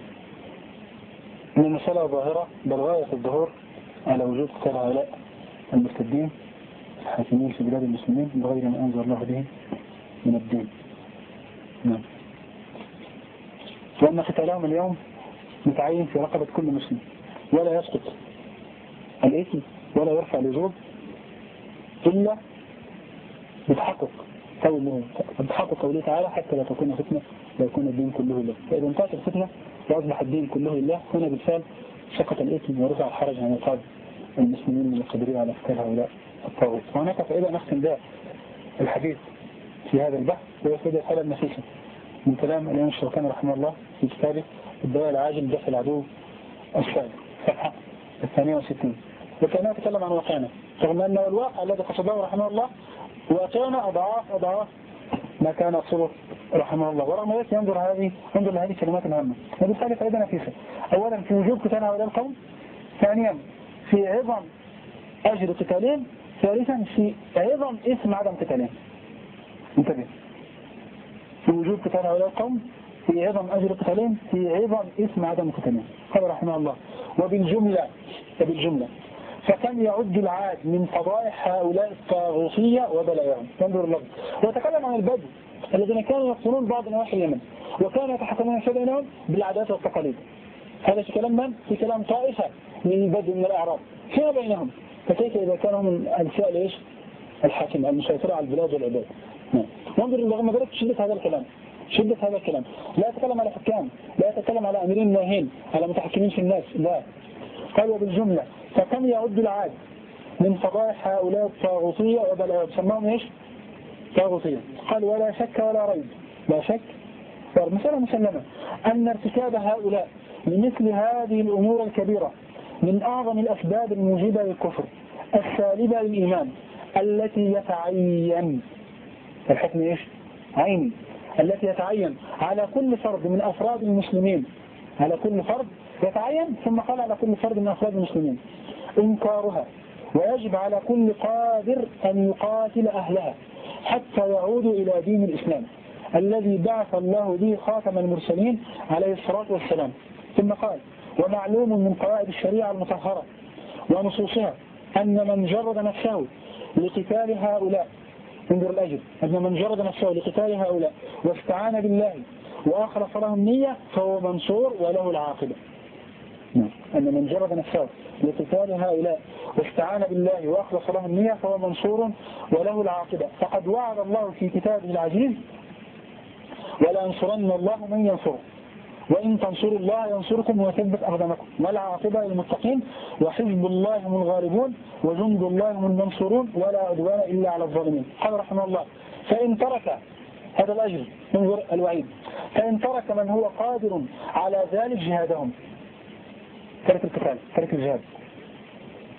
أن المسألة ظاهرة بل غاية الظهور على وجود قتال هؤلاء المرتدين الحاكمين في بلاد المسلمين بغير ما أنزل الله به من الدين. نعم. وأن قتالهم اليوم متعين في رقبة كل مسلم ولا يسقط الإثم ولا يرفع الوجوب إلا بتحقق قوله بتحقق قوله تعالى حتى لا تكون فتنة لا يكون الدين كله لله. فإذا انتهت الفتنة وأصبح الدين كله لله هنا بالفعل سقط الإثم ورفع الحرج عن رقاب المسلمين القادرين على قتال هؤلاء الطاغوت. وهناك فإذا نختم بها الحديث في هذا البحث وهو فائدة حالة نفيسة من كلام الإمام الشوكاني رحمه الله في كتابه الدواء العاجل دفع العدو السابق صفحة الثانية وستين. وكان يتكلم عن واقعنا رغم أنه الواقع الذي قصده رحمه الله واقعنا أضعاف أضعاف ما كان يقصده رحمه الله. ورغم ذلك ينظر هذه ينظر لهذه الكلمات الهامة وبالتالي فائدة نفيسة. أولا في وجوب قتال هؤلاء القوم، ثانيا في عظم أجر قتالهم، ثالثا في عظم اسم عدم قتالهم. انتبه في وجوب قتال هؤلاء القوم في عظم أجر قتالهم في عظم اسم عدم قتالهم. قال رحمه الله وبالجملة وبالجملة فكم يعد العاد من فضائح هؤلاء الطاغوتية وبلاياهم. ينظر اللفظ ويتكلم عن البدو الذين كانوا يقتلون بعض نواحي اليمن وكانوا يتحكمون في بينهم بالعادات والتقاليد. هذا في كلام من؟ في كلام طائفة من البدو من الأعراب فيما بينهم. فكيف إذا كانوا من الفئة إيش الحاكمة المسيطرة على البلاد والعباد. وانظر رغم ذلك شدة هذا الكلام شدة هذا الكلام لا يتكلم على حكام لا يتكلم على أميرين ناهين على متحكمين في الناس لا. قال وبالجملة فكم يعد العاد من فضائح هؤلاء الطاغوتية وبلاياهم سماهم إيش طاغوتية. قال ولا شك ولا ريب لا شك مسألة مسلمة أن ارتكاب هؤلاء لمثل هذه الأمور الكبيرة من أعظم الأسباب الموجبة للكفر السالبة للإيمان التي يتعين الحكم إيش عيني التي يتعين على كل فرد من أفراد المسلمين على كل فرد يتعين ثم قال على كل فرد من أفراد المسلمين إنكارها ويجب على كل قادر أن يقاتل أهلها حتى يعودوا إلى دين الإسلام الذي بعث الله به خاتم المرسلين عليه الصلاة والسلام. ثم قال ومعلوم من قواعد الشريعة المطهرة ونصوصها أن من جرد نفسه لقتال هؤلاء انظر الأجر أن من جرد نفسه لقتال هؤلاء واستعان بالله وأخلص له النية فهو منصور وله العاقبة. أن من جرد نفسه لقتال هؤلاء واستعان بالله وأخلص له النية فهو منصور وله العاقبة. فقد وعد الله في كتابه العزيز ولينصرن الله من ينصره وإن تنصروا الله ينصركم ويثبت أقدامكم والعاقبة للمتقين وحزب الله هم الغالبون وجند الله هم المنصورون ولا عدوان إلا على الظالمين. قال رحمه الله فإن ترك هذا الأجر انظر الوعيد فإن ترك من هو قادر على ذلك جهادهم ترك القتال ترك الجهاد.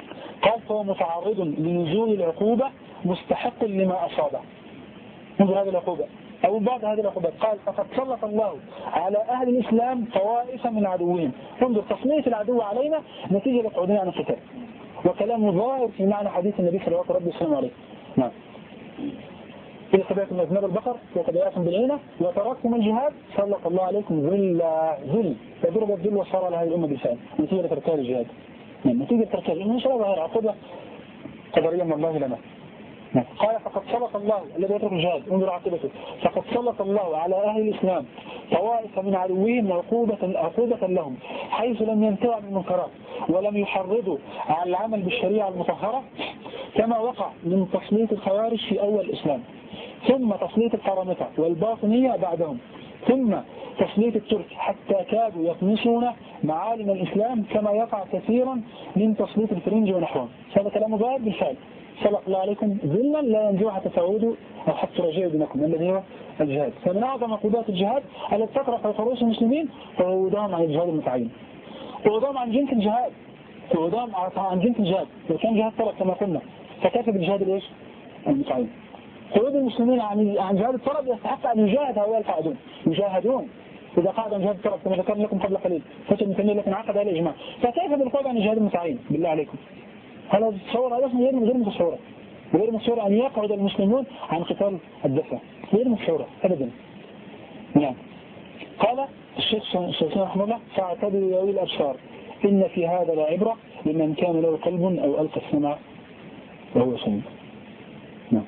قال فهو متعرض لنزول العقوبة مستحق لما أصابه. انظر هذه العقوبة أو بعض هذه العقوبات. قال فقد سلط الله على أهل الإسلام طوائف من عدوهم. انظر تسليط العدو علينا نتيجة لقعودنا عن القتال، وكلام ظاهر في معنى حديث النبي صلى الله عليه وسلم عليه. نعم. إذا تبعتم أذناب البقر وتبعتم بالعينة وتركتم الجهاد سلط الله عليكم ذل ذل فضرب الذل وصار على هذه الأمة بالفعل نتيجة لتركها الجهاد. نعم. نتيجة تركها الجهاد إن شاء الله ظاهر عقوبة قدرية من الله لنا. نعم. قال فقد سلط الله الذي يترك الجهاد انظر عقوبته فقد سلط الله على أهل الإسلام طوائف من عدوهم عقوبة عقوبة لهم حيث لم ينتهوا عن المنكرات ولم يحرضوا على العمل بالشريعة المطهرة كما وقع من تسليط الخوارج في أول الإسلام، ثم تسليط القرامطة والباطنية بعدهم، ثم تسليط الترك حتى كادوا يطمسون معالم الإسلام كما يقع كثيرا من تسليط الفرنج ونحوهم. هذا كلام ظاهر بالفعل. سلط الله عليكم ذلا لا ينجو حتى تعودوا أو حتى ترجعوا دينكم الذي هو الجهاد. فمن أعظم عقوبات الجهاد التي تطرق في رؤوس المسلمين قعودهم عن الجهاد المتعين، قعودهم عن جنس الجهاد، قعودهم عن جنس الجهاد. لو كان جهاد طلب كما قلنا فكيف بالجهاد الايش؟ المتعين. قعود المسلمين عن عن جهاد الطلب يستحق أن يجاهد هؤلاء القاعدون، يجاهدون إذا قعد عن جهاد الطلب كما ذكرنا لكم قبل قليل فتن مثنية لكن عقد على الإجماع. فكيف بالقعود عن الجهاد المتعين بالله عليكم؟ هذا التصور هذا غير غير متصور، غير متصور أن يقعد المسلمون عن قتال الدفع، غير متصور أبدا. نعم. قال الشيخ الشيخ رحمه الله فاعتبروا يا أولي الأبصار إن في هذا لعبرة لمن كان له قلب أو ألقى السمع وهو شهيد. نعم.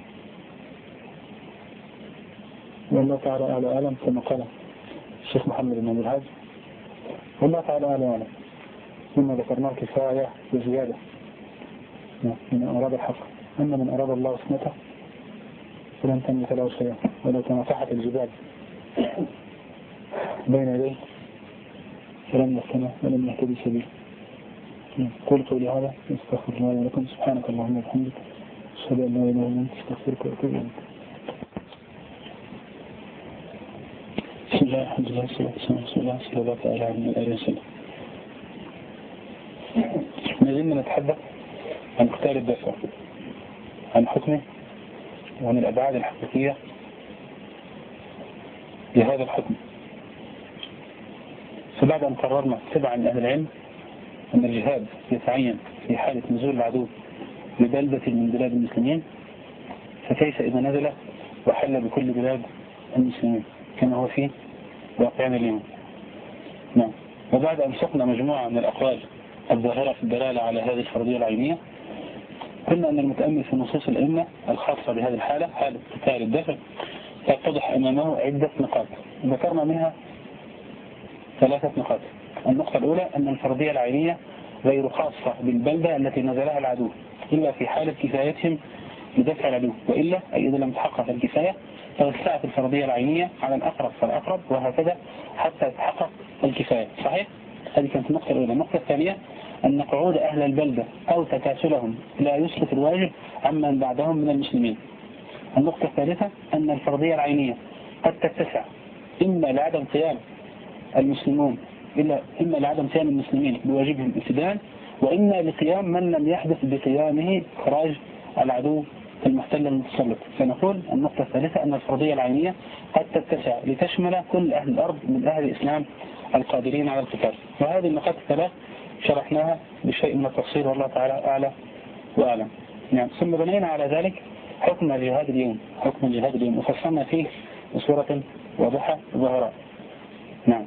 والله تعالى أعلى أعلم كما قال الشيخ محمد بن عبد العزيز. والله تعالى أعلى أعلم مما ذكرناه كفاية وزيادة من أراد الحق. أما من أراد الله سنته فلن تملك له شيئا ولو تنافحت الجبال بين يديه فلن يستمع ولم يهتدي سبيل. قل قولي هذا استغفر الله لكم سبحانك اللهم وبحمدك أشهد أن لا إله إلا أنت أستغفرك وأتوب إليك. بسم الله الحمد لله والصلاة والسلام على رسول الله صلى الله عليه وسلم. ما زلنا نتحدث عن قتال الدفع، عن حكمه وعن الأبعاد الحقيقية لهذا الحكم. فبعد أن قررنا تبعا لأهل العلم أن الجهاد يتعين في حالة نزول العدو لبلدة من بلاد المسلمين، فكيف إذا نزل وحل بكل بلاد المسلمين كما هو في واقعنا اليوم. نعم. وبعد أن سقنا مجموعة من الأقوال الظاهرة في الدلالة على هذه الفرضية العينية، قلنا أن المتأمل في نصوص الأئمة الخاصة بهذه الحالة حالة قتال الدفع يتضح أمامه عدة نقاط ذكرنا منها ثلاثة نقاط. النقطة الأولى أن الفرضية العينية غير خاصة بالبلدة التي نزلها العدو إلا في حالة كفايتهم لدفع العدو، وإلا أي إذا لم تحقق الكفاية توسعت الفرضية العينية على الأقرب فالأقرب وهكذا حتى تحقق الكفاية. صحيح؟ هذه كانت النقطة الأولى. النقطة الثانية أن قعود أهل البلدة أو تكاسلهم لا يسقط الواجب عمن بعدهم من المسلمين. النقطة الثالثة أن الفرضية العينية قد تتسع إما لعدم قيام المسلمون إلا إما لعدم قيام المسلمين بواجبهم ابتداء، وإما لقيام من لم يحدث بقيامه إخراج العدو المحتل المتسلط. فنقول النقطة الثالثة أن الفرضية العينية قد تتسع لتشمل كل أهل الأرض من أهل الإسلام القادرين على القتال. وهذه النقاط الثلاث شرحناها بشيء من التفصيل والله تعالى أعلى وأعلم. يعني ثم بنينا على ذلك حكم الجهاد اليوم، حكم الجهاد اليوم وفصلنا فيه بصورة واضحة ظاهرة. نعم.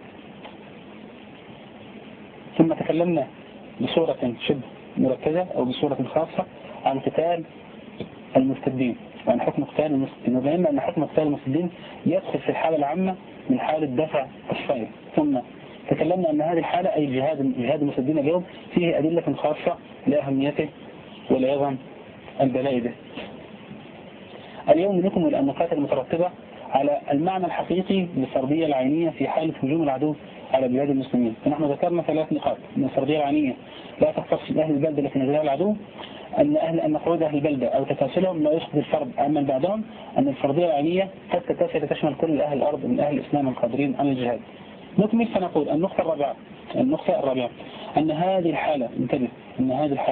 ثم تكلمنا بصورة شبه مركزة أو بصورة خاصة عن قتال المرتدين وعن حكم قتال المرتدين، وبينا أن حكم قتال المرتدين يدخل في الحالة العامة من حالة دفع الصيد. ثم تكلمنا أن هذه الحالة أي جهاد جهاد المرتدين اليوم فيه أدلة خاصة لأهميته ولعظم البلاء به. اليوم نكمل النقاط المترتبة على المعنى الحقيقي للفرضية العينية في حالة هجوم العدو على بلاد المسلمين. فنحن ذكرنا ثلاث نقاط. أن الفرضية العينية لا تختص بأهل البلدة التي نزلها العدو، أن أهل أن قعود أهل البلدة أو تكاسلهم لا يسقط الفرض عما بعدهم، أن الفرضية العينية قد تتسع تشمل كل أهل الأرض من أهل الإسلام القادرين على الجهاد. نكمل فنقول النقطة الرابعة النقطة الرابعة أن هذه الحالة انتبه أن هذه الحالة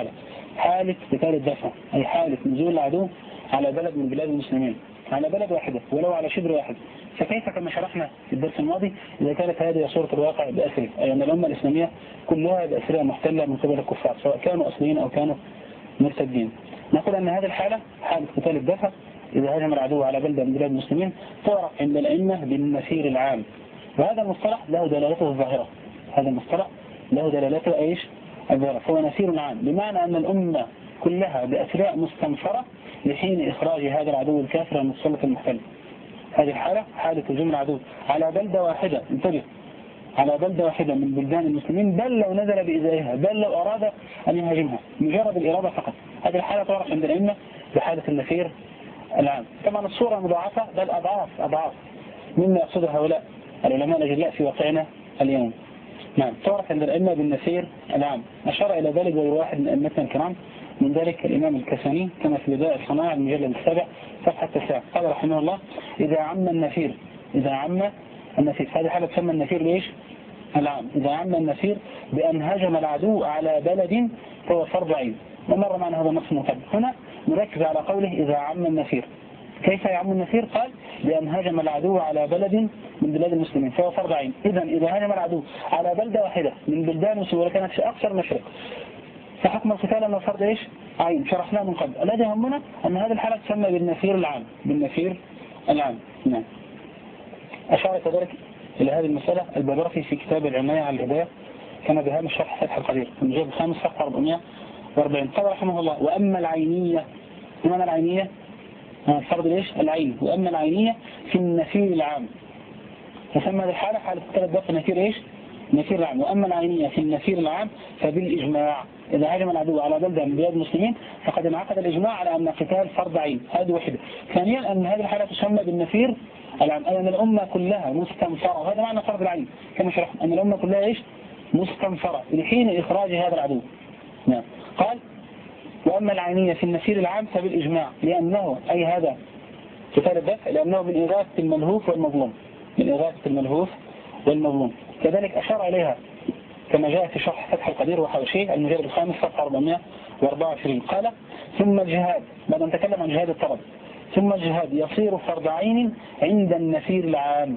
حالة قتال الدفع، أي حالة نزول العدو على بلد من بلاد المسلمين، على بلد واحدة ولو على شبر واحد. فكيف كما شرحنا في الدرس الماضي إذا كانت هذه صورة الواقع بأسره، أي أن الأمة الإسلامية كلها بأسرها محتلة من قبل الكفار سواء كانوا أصليين أو كانوا مرتدين. نقول أن هذه الحالة حالة قتال الدفع إذا هجم العدو على بلدة من بلاد المسلمين تعرف عند الأئمة بالنفير العام، وهذا المصطلح له دلالته الظاهرة. هذا المصطلح له دلالته ايش؟ الظاهرة، فهو نفير عام، بمعنى أن الأمة كلها بأسراء مستنفرة لحين إخراج هذا العدو الكافر المتسلط المحتل. هذه الحالة حالة هجوم العدو على بلدة واحدة، انتبه، على بلدة واحدة من بلدان المسلمين، بل لو نزل بإزائها، بل لو أراد أن يهاجمها، مجرد الإرادة فقط. هذه الحالة تعرف عند الأئمة بحالة النفير العام. طبعا الصورة مضاعفة بل أضعاف أضعاف مما يقصد هؤلاء العلماء الأجلاء في واقعنا اليوم. نعم، تعرف عند الأئمة بالنفير العام. أشار إلى ذلك غير واحد من أئمتنا الكرام، من ذلك الإمام الكساني كما في بداية الصناعة المجلد السابع صفحة تسعة، قال رحمه الله: إذا عم النفير إذا عم النفير هذه حالة تسمى النفير ليش؟ العام. إذا عم النفير بأن هجم العدو على بلد فهو فرض عين، ومر معنا هذا النص مقدم. هنا نركز على قوله إذا عم النفير. كيف يعم النفير؟ قال بأن هجم العدو على بلد من بلاد المسلمين فهو فرض عين. إذا إذا هجم العدو على بلدة واحدة من بلدان المسلمين وكانت في أقصى المشرق فحكم القتال أنه فرض إيش؟ عين، شرحناه من قبل. الذي يهمنا أن هذه الحالة تسمى بالنفير العام، بالنفير العام. نعم. أشار كذلك إلى هذه المسألة الببرسي في كتاب العناية على الهداية كما بهامش شرح فتح القدير في المجلد الخامس صفحة أربعمائة وأربعين. قال رحمه الله: وأما العينية، بمعنى العينية فرض ليش؟ العين. وأما العينية في النفير العام، تسمى هذه الحالة حالة قتال الدفع نفير إيش؟ نفير العام. وأما العينية في النفير العام فبالإجماع، إذا هجم العدو على بلدة من بلاد المسلمين فقد انعقد الإجماع على أن قتال فرض عين. هذه واحدة. ثانيا أن هذه الحالة تسمى بالنفير العام، أي أن الأمة كلها مستنفرة، وهذا معنى فرض العين كما شرحنا، أن الأمة كلها إيش؟ مستنفرة لحين إخراج هذا العدو. نعم. قال: وأما العينية في النفير العام فبالإجماع، لأنه أي هذا قتال الدفع لأنه من إغاثة الملهوف والمظلوم، من إغاثة الملهوف والمظلوم. كذلك أشار إليها كما جاء في شرح فتح القدير وحوشيه المجلد الخامس صفحة أربعمائة وأربعة وعشرين. قال: ثم الجهاد، بعد أن نتكلم عن جهاد الطلب، ثم الجهاد يصير فرض عين عند النفير العام.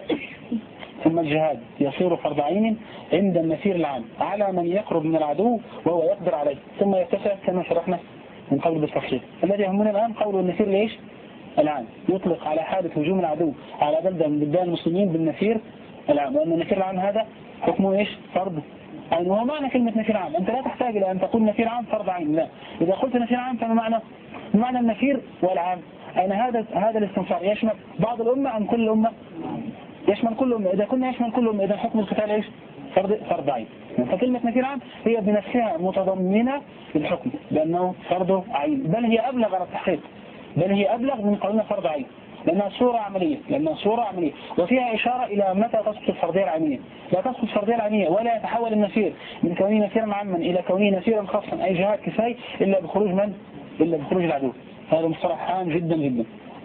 ثم الجهاد يصير فرض عين عند النفير العام على من يقرب من العدو وهو يقدر عليه، ثم يتسع كما شرحنا من قبل بالتفصيل. الذي يهمنا الآن قول النفير ليش؟ العام. يطلق على حالة هجوم العدو على بلدة من بلدان المسلمين بالنفير العام، وأن النفير العام هذا حكمه إيش؟ فرض عين. وهو معنى كلمة نفير عام، أنت لا تحتاج إلى أن تقول نفير عام فرض عين، لا. إذا قلت نفير عام فما معنى؟ معنى النفير والعام أن هذا هذا الاستنفار يشمل بعض الأمة أم كل الأمة؟ يشمل كل أمة. إذا كنا يشمل كل أمة إذا حكم القتال إيش؟ فرض فرض عين. فكلمة نفير عام هي بنفسها متضمنة للحكم بأنه فرض عين، بل هي أبلغ على التحقيق، بل هي أبلغ من قولنا فرض عين، لأنها صورة عملية، لأنها صورة عملية وفيها إشارة إلى متى تسقط الفرضية العينية. لا تسقط الفرضية العينية ولا يتحول النفير من كونه نفيرا عاما إلى كونه نفيرا خاصا أي جهاد كفاية إلا بخروج من؟ إلا بخروج العدو. هذا مصطلح هام جدا جدا.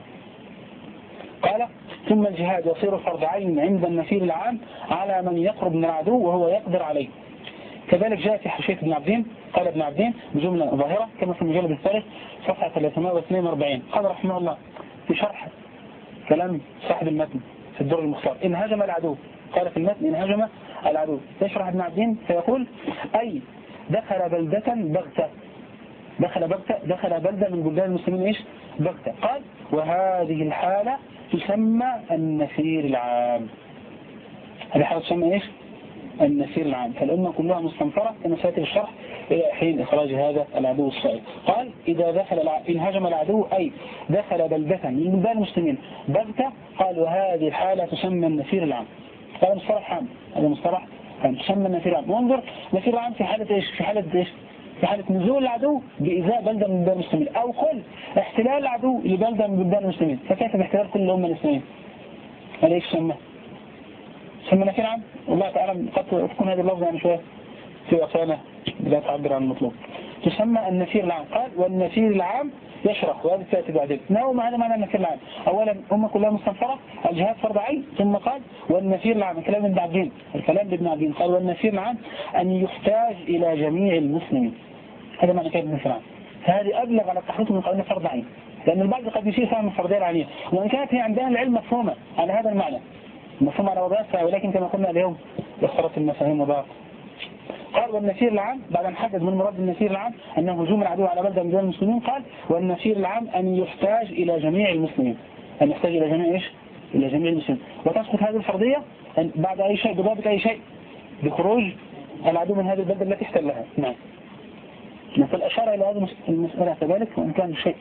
قال: ثم الجهاد يصير فرض عين عند النفير العام على من يقرب من العدو وهو يقدر عليه. كذلك جاء في حاشية ابن عبدين، قال ابن عبدين بجملة ظاهرة كما في المجلد الثالث صفحة ثلاثمائة واثنين وأربعين. قال رحمه الله في شرح كلام صاحب المتن في الدر المختار: إن هجم العدو، قال في المتن إن هجم العدو، يشرح ابن عبدين فيقول: أي دخل بلدة بغتة، دخل بغتة دخل بلدة من بلدان المسلمين إيش؟ بغتة. قال: وهذه الحالة تسمى النفير العام. هذه الحالة تسمى إيش؟ النفير العام. فالأمة كلها مستنفرة كما سيأتي الشرح إلى حين إخراج هذا العدو الصائب. قال: إذا دخل الع... إن هجم العدو أي دخل بلدة من بلدان المسلمين بغتة، قال: وهذه الحالة تسمى النفير العام. هذا مصطلح عام، هذا مصطلح عام تسمى النفير العام. وانظر النفير العام في حالة إيش؟ في حالة إيش؟ في حالة نزول العدو بإزاء بلدة من بلدان المسلمين، أو قل احتلال العدو لبلدة من بلدان المسلمين. فكيف باحتلال كل الأمة الإسلامية؟ هذا إيش سمى؟ سمى نفير عام. والله تعالى قد تكون هذه اللفظة يعني شوية في وقتنا لا تعبر عن المطلوب. تسمى النفير العام. قال: والنفير العام يشرح، وهذا سيأتي بعدين. نوم هذا معنى النفير العام. أولا أمة كلها مستنفرة، الجهاد فرض عين، ثم قال: والنفير العام. الكلام ابن عبدين، الكلام ابن عبدين قال: والنفير العام أن يحتاج إلى جميع المسلمين، هذا معنى كيف النفير العام. هذه أبلغ على التحريف من قولنا فرض عين، لأن البعض قد يشير فهم الفرضية العينية، وإن كانت هي عندنا العلم مفهومة على هذا المعنى، مفهوم على وضعها، ولكن كما قلنا اليوم اختلط المفاهيم وبعض. قال والنفير العام بعد أن حدد من مراد النفير العام أنه هجوم العدو على بلدة من دول المسلمين، قال والنفير العام أن يحتاج إلى جميع المسلمين، أن يحتاج إلى جميع إيش؟ إلى جميع المسلمين. وتسقط هذه الفرضية أن بعد أي شيء بضابط أي شيء بخروج العدو من هذه البلدة التي احتلها. نعم. نقول أشار إلى هذه المسألة كذلك، وإن كان شيء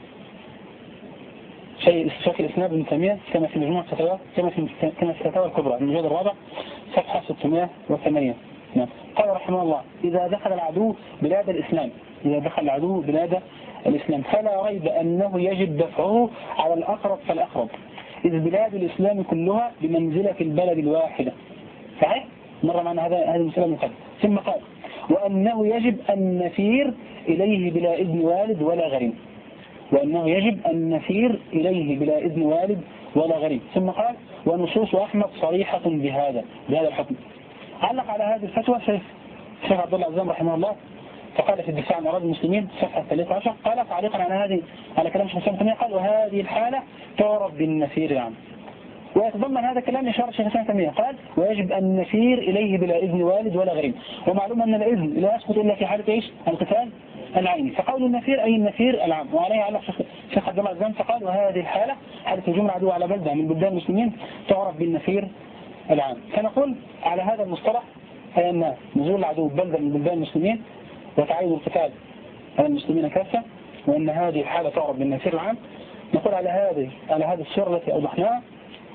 شيء شكل الإسناد ابن تيمية كما في مجموعة فتاوى كما في كما في الفتاوى الكبرى المجلد الرابع صفحة ستمائة وثمانية. نعم. قال رحمه الله إذا دخل العدو بلاد الإسلام إذا دخل العدو بلاد الإسلام فلا ريب أنه يجب دفعه على الأقرب فالأقرب، إذ بلاد الإسلام كلها بمنزلة البلد الواحدة. صحيح؟ مر معنا هذا هذه المسألة من قبل. ثم قال وأنه يجب أن نسير إليه بلا إذن والد ولا غريم، وأنه يجب أن نسير إليه بلا إذن والد ولا غريب. ثم قال ونصوص أحمد صريحة بهذا بهذا الحكم. علق على هذه الفتوى شيخ شيخ عبد الله العزام رحمه الله، فقال في الدفاع عن أراضي المسلمين صفحة ثلاثة عشر، قال تعليقا على هذه على كلام شيخ الإسلام تيمية، قال وهذه الحالة تعرف بالنسير العام. ويتضمن هذا الكلام إشارة شيخ الإسلام تيمية، قال ويجب أن نسير إليه بلا إذن والد ولا غريب. ومعلوم أن الإذن لا يسقط إلا في حالة إيش؟ القتال العيني. فقول النفير أي النفير العام. وعليه علق شيخ عبد الله العزام فقال وهذه الحالة حالة هجوم العدو على بلدة من بلدان المسلمين تعرف بالنفير العام. فنقول على هذا المصطلح أي أن نزول العدو بلدة من بلدان المسلمين وتعيد القتال على المسلمين كافة، وأن هذه الحالة تعرف بالنفير العام. نقول على هذه على هذه الصورة التي أوضحناها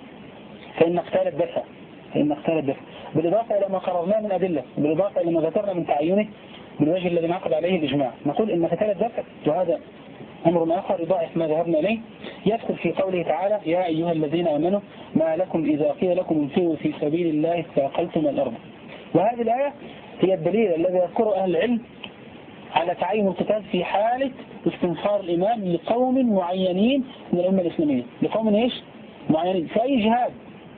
فإن اختال الدفع فإن اختال الدفع بالإضافة إلى ما قررناه من أدلة، بالإضافة إلى ما ذكرنا من تعينه بالوجه الذي نعقد عليه الإجماع. نقول إن قتال الدفع وهذا أمر آخر يضاعف ما ذهبنا إليه، يدخل في قوله تعالى يا أيها الذين آمنوا ما لكم إذا قيل لكم انفروا في سبيل الله استثقلتم الأرض. وهذه الآية هي الدليل الذي يذكره أهل العلم على تعين القتال في حالة استنصار الإمام لقوم معينين من الأمة الإسلامية، لقوم إيش؟ معينين في أي جهاد،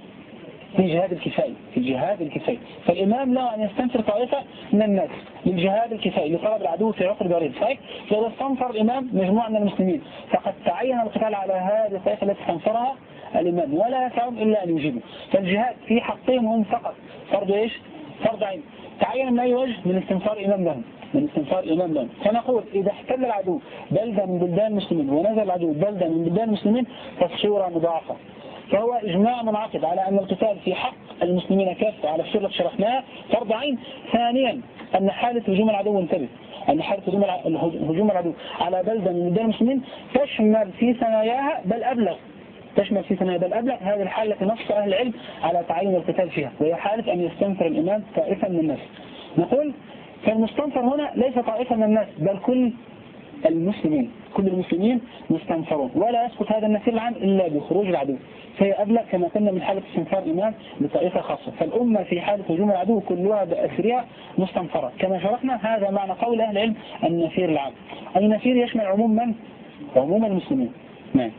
في جهاد الكفاية في جهاد الكفاية فالإمام له أن يستنفر طائفة من الناس للجهاد الكفاية لطلب العدو في عقر بريد. صحيح؟ فإذا استنفر الإمام مجموعة من المسلمين فقد تعين القتال على هذه الطائفة التي استنفرها الإمام ولا يسعهم إلا أن يجيبوا. فالجهاد في حقهم هم فقط فرض إيش؟ فرض عين. تعين من أي وجه؟ من استنفار إمام لهم من استنفار الإمام لهم. فنقول إذا احتل العدو بلدة من بلدان المسلمين ونزل العدو بلدة من بلدان المسلمين فالصورة مضاعفة. فهو إجماع منعقد على أن القتال في حق المسلمين كافة على الصورة التي شرحناها فرض عين. ثانيا أن حالة هجوم العدو انتبه أن حالة هجوم العدو على بلدة من بلدان المسلمين تشمل في ثناياها بل أبلغ تشمل في ثنايا بل أبلغ هذه الحالة التي نص أهل العلم على تعين القتال فيها، وهي حالة أن يستنفر الإمام طائفة من الناس. نقول فالمستنفر هنا ليس طائفة من الناس بل كل المسلمين كل المسلمين مستنفرون، ولا يسقط هذا النفير العام إلا بخروج العدو، فهي أبلغ كما قلنا من حالة استنفار الإمام لطائفة خاصة. فالأمة في حالة هجوم العدو كلها بأسرها مستنفرة كما شرحنا. هذا معنى قول أهل العلم النفير العام. النفير يشمل عموم من؟ عموم المسلمين. نعم.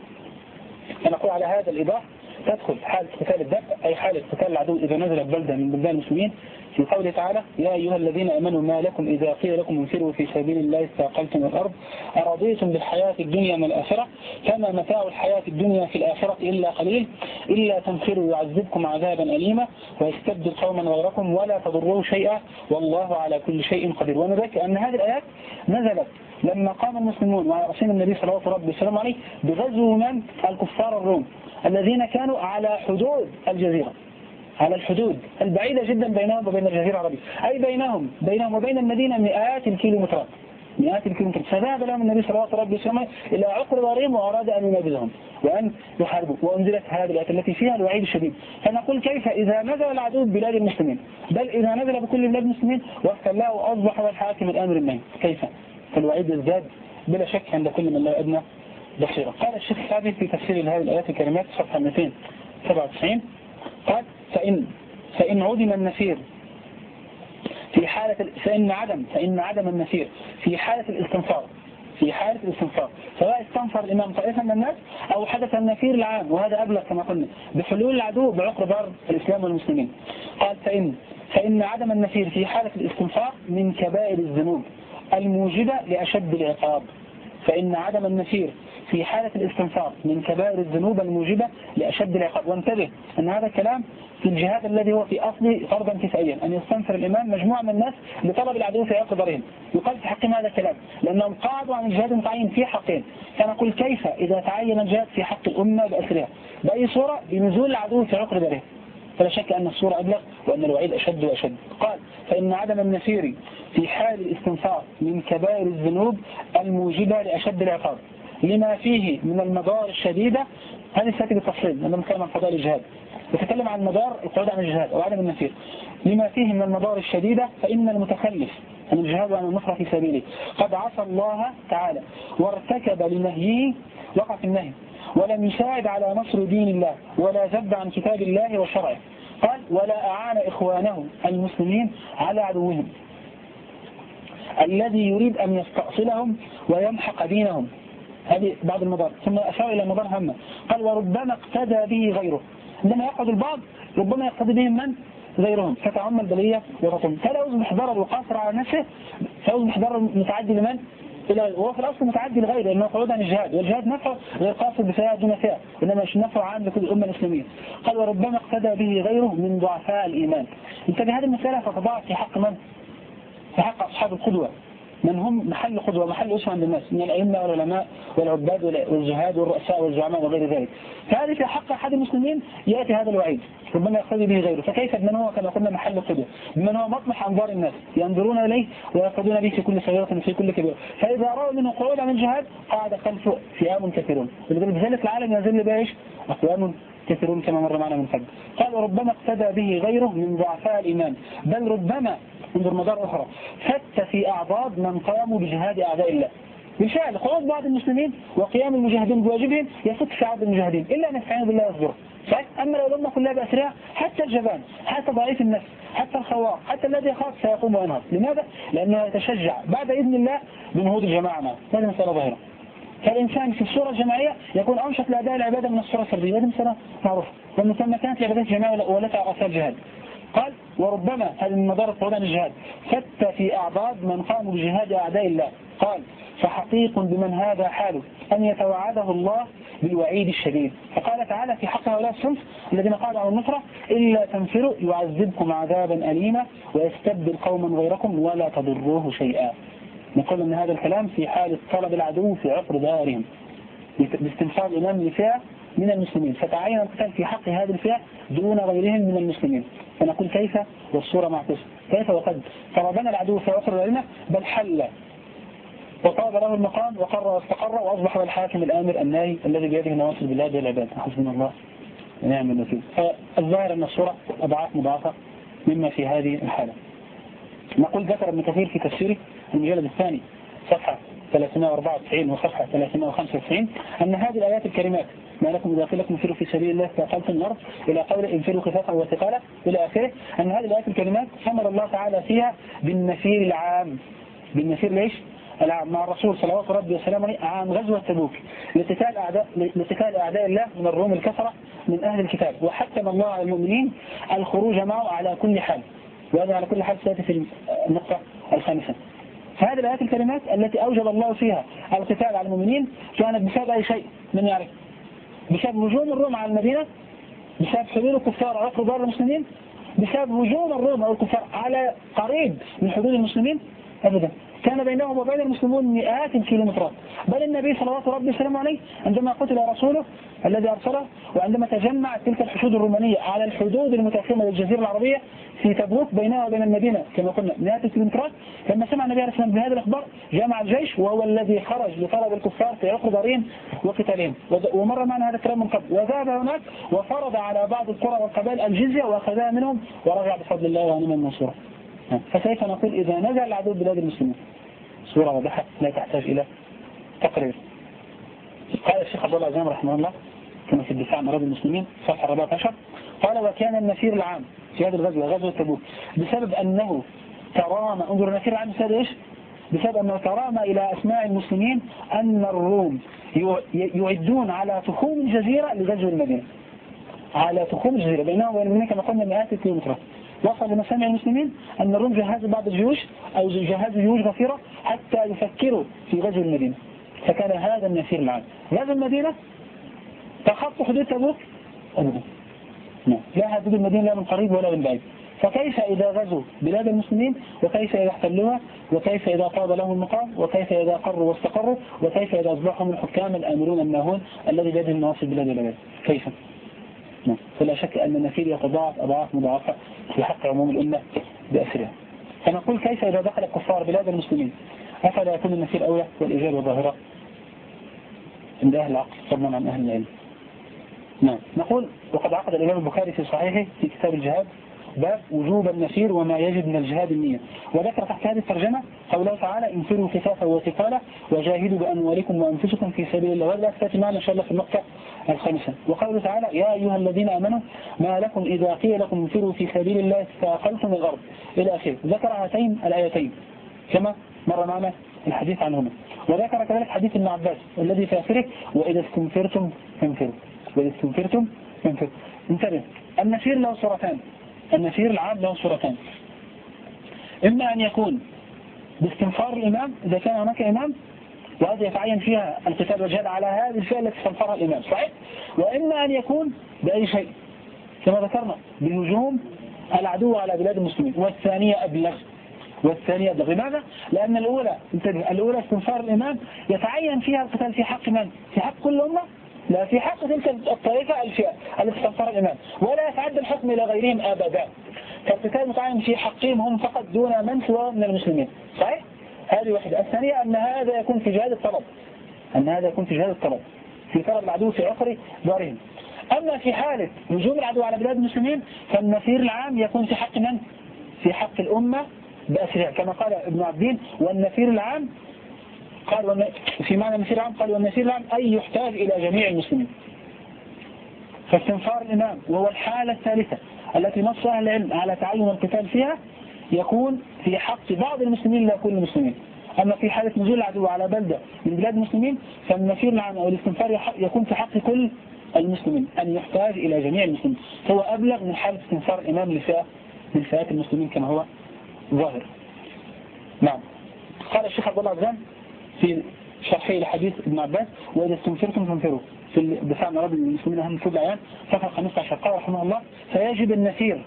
فنقول على هذا الإضافة تدخل حالة قتال الدفع أي حالة قتال العدو إذا نزل بلدة من بلدان المسلمين في قوله تعالى يا أيها الذين آمنوا ما لكم إذا قيل لكم انفروا في سبيل الله استثقلتم الأرض أرضيتم بالحياة الدنيا من الآخرة فما متاع الحياة الدنيا في الآخرة إلا قليل إلا تنفروا يعذبكم عذابا أليما ويستبدل قوما غيركم ولا تضروه شيئا والله على كل شيء قدير. ونذكر أن هذه الآيات نزلت لما قام المسلمون وعلى رسول النبي صلى الله عليه وسلم عليه بغزو من الكفار الروم الذين كانوا على حدود الجزيرة على الحدود البعيدة جدا بينهم وبين الجزيرة العربية، أي بينهم بينهم وبين المدينة مئات الكيلومترات مئات الكيلومترات. فذهب لهم النبي صلى الله عليه وسلم إلى عقر ضريم وأراد أن ينابذهم وأن يحاربوا، وأنزلت هذه الآيات التي فيها الوعيد الشديد. فنقول كيف إذا نزل العدو ببلاد المسلمين بل إذا نزل بكل بلاد المسلمين واحتلاه وأصبح هو الحاكم الآمر النهي كيف؟ فالوعيد يزداد بلا شك عند كل من لا أدنى بصيرة. قال الشيخ السعدي في تفسير هذه الآيات الكريمات صفحة مئتين وسبعة وتسعين قال فإن فإن عدم النفير في حالة فإن عدم فإن عدم النفير في حالة الاستنفار في حالة الاستنفار سواء استنفر الإمام طائفة من الناس أو حدث النفير العام وهذا أبلغ كما قلنا بحلول العدو بعقر بار الإسلام والمسلمين. قال فإن فإن عدم النفير في حالة الاستنفار من كبائر الذنوب الموجبة لأشد العقاب، فإن عدم النفير في حالة الاستنفار من كبائر الذنوب الموجبة لأشد العقاب. وانتبه أن هذا الكلام في الجهاد الذي هو في أصله فرضا كفائيا، أن يستنفر الإمام مجموعة من الناس لطلب العدو في عقد ضرهم، يقال في حقهم هذا الكلام لأنهم قاعدوا عن الجهاد المتعين في حقين. فنقول كيف إذا تعين الجهاد في حق الأمة بأسرها بأي صورة؟ بنزول العدو في عقد ضرهم. فلا شك أن الصورة أبلغ وأن الوعيد أشد وأشد. قال فإن عدم النفير في حال الاستنفار من كبائر الذنوب الموجبة لأشد العقاب لما فيه من المضار الشديدة. هذه ستأتي بالتفصيل لما نتكلم عن قضايا الجهاد، نتكلم عن مدار القعود عن الجهاد أو عدم النفير. لما فيه من المضار الشديدة فإن المتخلف عن الجهاد وعن النصرة في سبيله قد عصى الله تعالى وارتكب لنهيه وقع في النهي، ولم يساعد على نصر دين الله ولا ذب عن كتاب الله وشرعه. قال ولا أعان إخوانه المسلمين على عدوهم الذي يريد أن يستأصلهم ويمحق دينهم. هذه بعض المضار. ثم أشار إلى مضار هامة، قال وربما اقتدى به غيره. عندما يقعد البعض ربما يقتدي بهم من؟ غيرهم، فتعم البلية وتطم. فلا يصبح ضرر وقاصر على نفسه، فيصبح ضرر متعدي لمن؟ إلى غيره. وهو في الأصل متعدي لغيره لأنه قعود عن الجهاد، والجهاد نفع غير قاصر بفئة دون فئة، إنما نفع عام لكل الأمة الإسلامية. قال وربما اقتدى به غيره من ضعفاء الإيمان. انتبه هذه المسألة فتضاعف في حق من؟ في حق أصحاب القدوة، من هم محل قدوة محل أسوة عند الناس من الأئمة والعلماء والعباد والزهاد والرؤساء والزعماء وغير ذلك. فهذه في حق أحد المسلمين يأتي هذا الوعيد ربما يقتدي به غيره. فكيف بمن هو كما قلنا محل قدوة، بمن هو مطمح أنظار الناس ينظرون إليه ويقتدون به في كل صغيرة وفي كل كبيرة. فإذا رأوا منه قعود عن الجهاد قاعد خلفه فئام كثيرون، بذلك العالم يزل بايش أقوام كثيرون كما مر معنا من قبل. قال وربما اقتدى به غيره من ضعفاء الإيمان، بل ربما انظر مدار أخرى فت في أعضاد من قاموا بجهاد أعداء الله. بالفعل خروج بعض المسلمين وقيام المجاهدين بواجبهم يفت في عرض المجاهدين إلا أن يستعينوا بالله ويصبروا. أما لو لما كلها بأسرها حتى الجبان حتى ضعيف النفس حتى الخواف حتى الذي يخاف سيقوم وينهض. لماذا؟ لأنه يتشجع بعد إذن الله بنهوض الجماعة معه. هذه مسألة ظاهرة. فالإنسان في الصورة الجماعية يكون أنشط لأداء العبادة من الصورة الفردية. هذه مسألة معروفة ومن ثم كانت العبادات الجماعية ولا تعرفها الجهاد. قال وربما هذه من مدار القعود عن الجهاد فت في أعضاد من قاموا بجهاد أعداء الله. قال فحقيق بمن هذا حاله أن يتوعده الله بالوعيد الشديد. فقال تعالى في حق هؤلاء الصنف الذين قالوا عن النصرة إلا تنفروا يعذبكم عذابا أليما ويستبدل قوما غيركم ولا تضروه شيئا. نقول أن هذا الكلام في حالة طلب العدو في عقر دارهم باستنفار الإمام لفئة من المسلمين، فتعين القتال في حق هذه الفئة دون غيرهم من المسلمين. فنقول كيف والصورة معكوسة، كيف وقد طلبنا العدو في عقر دارنا بل حل وطاب له المقام وقر واستقر وأصبح الحاكم الآمر الناهي الذي بيده نواصي البلاد والعباد. حسبنا الله ونعم الوكيل. فالظاهر أن الصورة أضعاف مضاعفة مما في هذه الحالة. نقول ذكر ابن كثير في تفسيره المجلد الثاني صفحة ثلاثمائة وأربعة وتسعين وصفحة ثلاثمائة وخمسة وتسعين أن هذه الآيات الكريمات ما لكم إذا قيل لكم انفروا في سبيل الله ثاقلتم الأرض إلى قول انفروا خفافا وثقالا إلى آخره، أن هذه الآيات الكريمات أمر الله تعالى فيها بالنفير العام. بالنفير ليش؟ العام مع الرسول صلوات ربي وسلامه عليه عام غزوة تبوك لقتال أعداء لقتال أعداء الله من الروم الكفرة من أهل الكتاب، وحتم الله على المؤمنين الخروج معه على كل حال، وهذا على كل حال سيأتي في النقطة الخامسة. فهذه الآيات الكلمات التي أوجب الله فيها القتال على المؤمنين كانت بسبب أي شيء من يعرف؟ بسبب هجوم الروم على المدينة، بسبب حلول الكفار على عقر دار المسلمين، بسبب هجوم الروم أو الكفار على قريب من حدود المسلمين؟ أبدا، كان بينهم وبين المسلمون مئات الكيلومترات. بل النبي صلى الله عليه وسلم عليه عندما قتل رسوله الذي أرسله وعندما تجمعت تلك الحشود الرومانية على الحدود المتأخمة للجزيرة العربية في تبوك بينها وبين المدينة كما قلنا مئات الكيلومترات، لما سمع النبي عليه الصلاة والسلام بهذا الأخبار جمع الجيش وهو الذي خرج لطلب الكفار في عقر دارهم وقتالهم. ومر معنا هذا الكلام من قبل، وذهب هناك وفرض على بعض القرى والقبائل الجزية وأخذها منهم ورجع بفضل الله ونعم المنصورة. فكيف نقول إذا نزل العدو بلاد المسلمين؟ صورة واضحة لا تحتاج إلى تقرير. قال الشيخ عبد الله العزام رحمه الله كما في الدفاع عن أراضي المسلمين صفحة أربعة عشر قال وكان النفير العام في هذه الغزوة غزوة تبوك بسبب أنه ترامى، انظر النفير العام بسبب إيش؟ بسبب أنه ترامى إلى أسماع المسلمين أن الروم يعدون على تخوم الجزيرة لغزو المدينة، على تخوم الجزيرة بينهم وبين المدينة كما قلنا مئات الكيلومترات. وصل لمسامع المسلمين أن الروم جهزوا بعض الجيوش أو جهزوا جيوش غفيرة حتى يفكروا في غزو المدينة. فكان هذا النفير العام. غزو المدينة تخطوا حدود تبوك أبدا، لا حدود المدينة لا من قريب ولا من بعيد. فكيف إذا غزوا بلاد المسلمين، وكيف إذا احتلوها، وكيف إذا طاب لهم المقام، وكيف إذا قروا واستقروا، وكيف إذا أصبحوا من الحكام الآمرون الناهون الذي بيدهم نواصي بلاد العباد. كيف؟ فلا شك أن النفير يتضاعف أضعاف مضاعفة في حق عموم الأمة بأسرها. فنقول كيف إذا دخل الكفار بلاد المسلمين أفلا يكون النفير أولى؟ والإجابة ظاهرة عند أهل العقل فضلا عن أهل العلم. نعم. نقول وقد عقد الإمام البخاري في صحيحه في كتاب الجهاد باب وجوب النفير وما يجب من الجهاد النية، وذكر تحت هذه الترجمة قوله تعالى انفروا خفافا وثقالا وجاهدوا بأموالكم وأنفسكم في سبيل الله، وهذا تأتي معنا إن شاء الله في النقطة الخامسة. وقوله تعالى يا أيها الذين آمنوا ما لكم إذا قيل لكم انفروا في سبيل الله استثقلتم الأرض إلى آخره. ذكر هاتين الآيتين كما مر معنا الحديث عنهما، وذكر كذلك حديث ابن عباس الذي في آخره وإذا استنفرتم فانفروا وإذا استنفرتم فانفروا. انتبه، النفير له صورتان، النفير العام له صورتان، إما أن يكون باستنفار الإمام إذا كان هناك إمام وهذا يتعين فيها القتال والجهاد على هذه الفئة التي استنفرها الإمام، صحيح؟ وإما أن يكون بأي شيء كما ذكرنا بهجوم العدو على بلاد المسلمين، والثانية أبلغ والثانية أبلغ. لماذا؟ لأن الأولى انتبه، الأولى استنفار الإمام يتعين فيها القتال في حق من؟ في حق كل أمة؟ لا، في حق تلك الطائفة الفئة التي استنفر الإمام، ولا يتعدى الحكم إلى غيرهم أبدا. فالقتال متعين في حقهم هم فقط دون من سوى من المسلمين، صحيح؟ هذه واحدة. الثانية أن هذا يكون في جهاد الطلب، أن هذا يكون في جهاد الطلب في طلب العدو في عقر دارهم. أما في حالة هجوم العدو على بلاد المسلمين فالنفير العام يكون في حق من؟ في حق الأمة بأسرها، كما قال ابن عبدين والنفير العام قال في معنى النفير العام قال والنفير العام أي يحتاج إلى جميع المسلمين. فاستنفار الإمام وهو الحالة الثالثة التي نص أهل العلم على تعين القتال فيها يكون في حق بعض المسلمين لا كل المسلمين. أما في حالة نزول العدو على بلدة من بلاد المسلمين فالنفير العام أو الاستنفار يكون في حق كل المسلمين أن يحتاج إلى جميع المسلمين، فهو أبلغ من حالة استنفار الإمام لفئة من فئات المسلمين كما هو ظاهر. نعم. قال الشيخ عبد الله عزام في شرحه لحديث ابن عباس وإذا استنفرتم فانفروا في الدفاع عن رب المسلمين أهم كل الأعيان صفحة خمسة عشر قال رحمه الله فيجب النفير.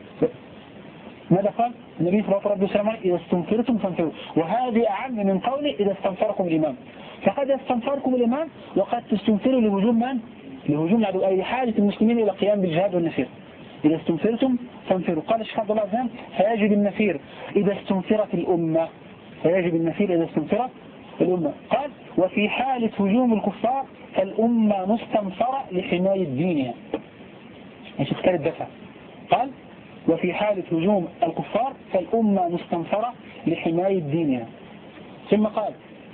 ماذا قال النبي صلى الله عليه وسلم؟ إذا استنفرتم فانفروا، وهذه أعم من قوله إذا استنفركم الإمام. فقد يستنفركم الإمام وقد تستنفروا لهجوم من؟ لهجوم العدو، أي حاجة المسلمين إلى القيام بالجهاد والنفير. إذا استنفرتم فانفروا. قال الشيخ عبد الله عزام فيجب النفير إذا استنفرت الأمة، فيجب النفير إذا استنفرت الأمة. قال وفي حالة هجوم الكفار فالأمة مستنفرة لحماية دينها، مش تذكر الدفع. قال وفي حالة هجوم الكفار فالأمة مستنفرة لحماية دينها. ثم قال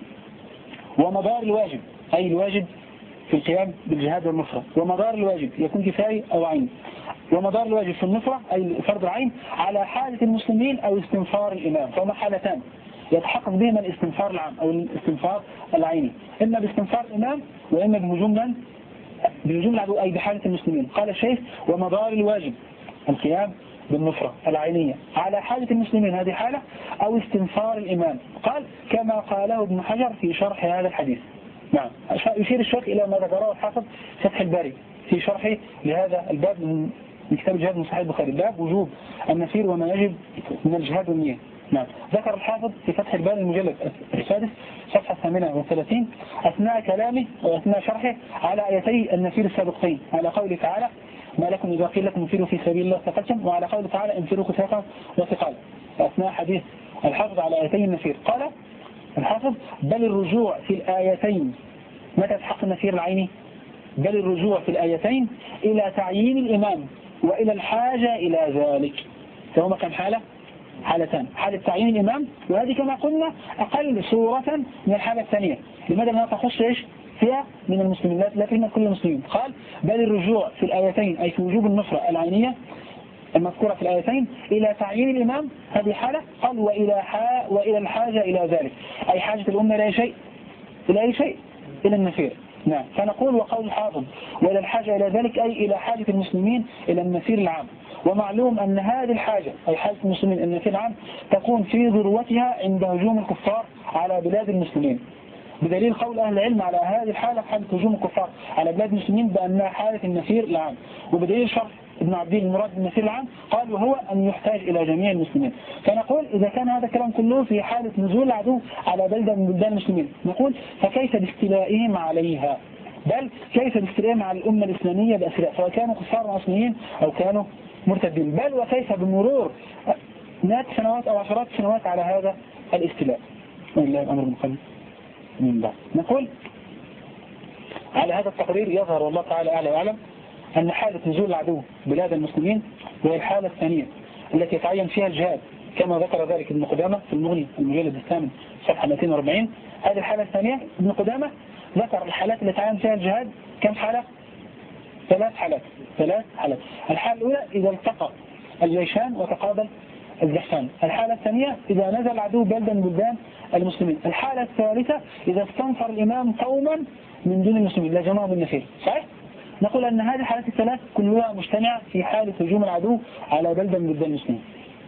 ومدار الواجب أي الواجب في القيام بالجهاد والنصرة، ومدار الواجب يكون كفاية أو عين، ومدار الواجب في النصرة أي فرض العين على حالة المسلمين أو استنفار الإمام. فهما حالتان يتحقق بهما الاستنفار العام أو الاستنفار العيني، إما باستنفار الإمام وإما بهجوم من؟ بهجوم العدو أي بحالة المسلمين. قال الشيخ ومدار الواجب القيام بالنصرة العينية على حالة المسلمين، هذه حالة، أو استنفار الإمام. قال كما قاله ابن حجر في شرح هذا الحديث. نعم. يشير الشيخ إلى ما ذكره الحافظ فتح الباري في شرحه لهذا الباب من كتاب الجهاد من صحيح البخاري، باب وجوب النفير وما يجب من الجهاد والنية. نعم. ذكر الحافظ في فتح الباري المجلد السادس صفحة ثمانية وثلاثين أثناء كلامه وأثناء شرحه على آيتي النفير السابقتين، على قوله تعالى ما لكم إذا قيل لكم انفروا في سبيل الله استثقلتم، وعلى قوله تعالى انفروا خفافا وثقالا. أثناء حديث الحافظ على آيتي النفير قال الحافظ بل الرجوع في الآيتين متى تحقق النفير العيني؟ بل الرجوع في الآيتين إلى تعيين الإمام وإلى الحاجة إلى ذلك. فهما كم حالة؟ حالتان، حالة تعيين الإمام وهذه كما قلنا أقل صورة من الحالة الثانية. لماذا لا تخص إيش فيها من المسلمين لا فيها كل المسلمين؟ قال بل الرجوع في الآيتين أي في وجوب النصرة العينية المذكورة في الآيتين إلى تعيين الإمام، هذه حالة. قال وإلى, وإلى الحاجة إلى ذلك أي حاجة الأمة إلى أي شيء إلى أي شيء إلى النفير. نعم. فنقول وقول الحافظ وإلى الحاجة إلى ذلك أي إلى حاجة المسلمين إلى النفير العام. ومعلوم أن هذه الحاجة أي حاجة المسلمين إلى النفير العام تكون في ذروتها عند هجوم الكفار على بلاد المسلمين، بدليل قول أهل العلم على هذه الحالة حالة هجوم الكفار على بلاد المسلمين بأنها حالة النفير العام. وبدليل شرح ابن عبدين المراد بالنفير العام قال وهو أن يحتاج إلى جميع المسلمين. فنقول إذا كان هذا الكلام كله في حالة نزول العدو على بلدة من بلدان المسلمين، نقول فكيف باستيلائهم عليها، بل كيف باستيلائهم على الأمة الإسلامية بأسراء سواء كانوا كفار أصليين أو كانوا مرتدين، بل وكيف بمرور مئات سنوات أو عشرات سنوات على هذا الاستيلاء. والله الأمر من قبل من بعد. نقول على هذا التقرير يظهر والله تعالى أعلى وأعلم أن حالة نزول العدو بلاد المسلمين وهي الحالة الثانية التي يتعين فيها الجهاد كما ذكر ذلك ابن قدامة في المغني المجلد الثامن صفحة مئتين وأربعين. هذه الحالة الثانية ابن قدامة ذكر الحالات التي يتعين فيها الجهاد كم حالة؟ ثلاث حالات ثلاث حالات. الحالة الأولى إذا التقى الجيشان وتقابل الزحفان. الحالة الثانية إذا نزل العدو بلدا من بلدان المسلمين. الحالة الثالثة إذا استنفر الإمام قوما من دون المسلمين لا جمعوا بالنفير. صحيح؟ نقول أن هذه الحالات الثلاث كلها مجتمعة في حالة هجوم العدو على بلدة من بلدان المسلمين،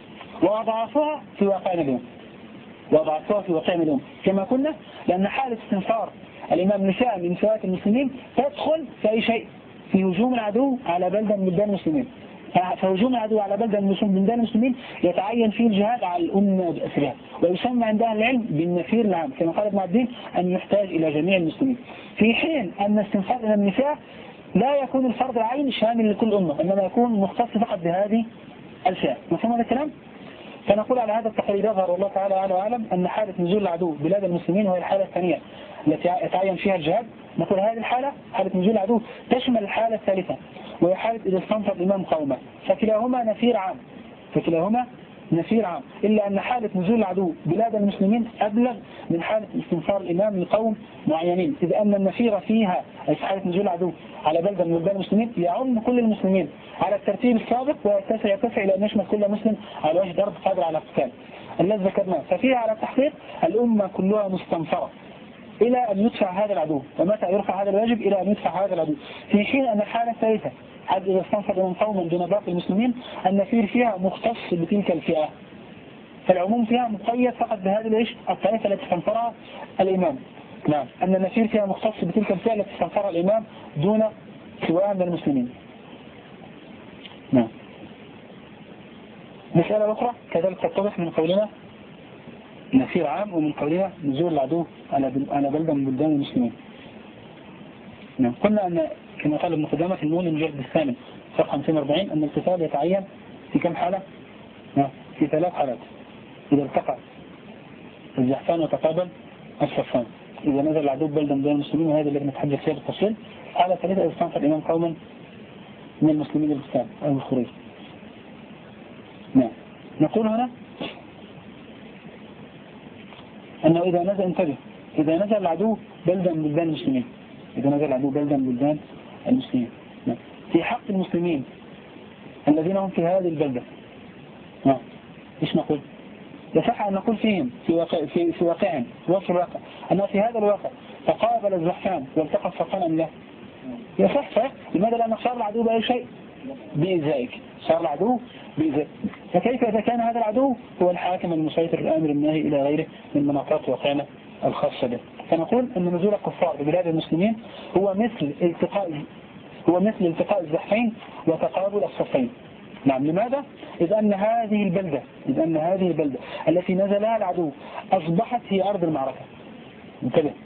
وأضعفها في واقعنا اليوم وأضعفها في واقعنا اليوم كما كنا، لأن حالة استنفار الإمام نساء من نساء المسلمين تدخل في أي شيء في هجوم العدو على بلدة من بلدان المسلمين. فهجوم العدو على بلدة من بلدان المسلمين يتعين فيه الجهاد على الأمة بأسرها، ويسمى عند أهل العلم بالنفير العام كما قال ابن عبدين أن يحتاج إلى جميع المسلمين، في حين أن استنفار النساء لا يكون الفرض العين شامل لكل أمة، إنما يكون مختص فقط بهذه الفئة. مفهوم هذا الكلام؟ فنقول على هذا التقرير يظهر والله تعالى أعلى وأعلم أن حالة نزول العدو بلاد المسلمين وهي الحالة الثانية التي يتعين فيها الجهاد. نقول هذه الحالة حالة نزول العدو تشمل الحالة الثالثة وهي حالة إذا استنفر الإمام قومه، فكلاهما نفير عام فكلاهما نفير عام إلا أن حالة نزول العدو بلاد المسلمين أبلغ من حالة استنفار الإمام لقوم معينين، إذ أن النفير فيها أي حالة نزول العدو على بلدة من بلدان المسلمين يعم كل المسلمين على الترتيب السابق ويتسع يتسع إلى أن يشمل كل مسلم على وجه الأرض قادر على القتال الذي ذكرناه. ففيها على التحقيق الأمة كلها مستنفرة إلى أن يدفع هذا العدو، ومتى يرفع هذا الواجب إلى أن يدفع هذا العدو، في حين أن الحالة الثالثة حد إذا استنفر من قوم دون باقي المسلمين النفير فيها مختص بتلك الفئة، فالعموم فيها مقيد فقط بهذه الإيش الطائفة التي استنفرها الإمام. نعم، أن النفير فيها مختص بتلك الفئة التي استنفرها الإمام دون سواء من المسلمين. نعم. مسألة أخرى كذلك تتضح من قولنا نفير عام ومن قولنا نزول العدو على على بلدة من بلدان المسلمين. نعم. قلنا أن كما قال ابن قدامة في المغني المجلد الثامن صفحة مئتين وأربعين أن القتال يتعين في كم حالة؟ نعم. في ثلاث حالات: إذا التقى الزحفان وتقابل الصفان، إذا نزل العدو بلدة من بلدان المسلمين، وهذا الذي نتحدث فيه بالتفصيل. حالة ثالثة إذا استنفر الإمام قوما من المسلمين للقتال أو الخروج. نعم. نقول هنا أنه إذا نزل انتبه إذا نزل العدو بلدة من بلدان المسلمين إذا نزل العدو بلدة من بلدان المسلمين نعم. في حق المسلمين الذين هم في هذه البلدة نعم. إيش نقول؟ يصح أن نقول فيهم في واقع في في واقعهم في وصف الواقع أنه في هذا الواقع تقابل الزحفان والتقى الصفان أم لا؟ يصح صح؟ لماذا؟ لأن صار العدو بأي شيء بإزائك صار العدو بإزائك. فكيف إذا كان هذا العدو هو الحاكم المسيطر الآمر الناهي إلى غيره من مناطات واقعنا الخاصة به؟ فنقول أن نزول الكفار ببلاد المسلمين هو مثل التقاء هو مثل التقاء الزحفين وتقابل الصفين. نعم. لماذا؟ إذ أن هذه البلدة إذ أن هذه البلدة التي نزلها العدو أصبحت هي أرض المعركة. انتبه.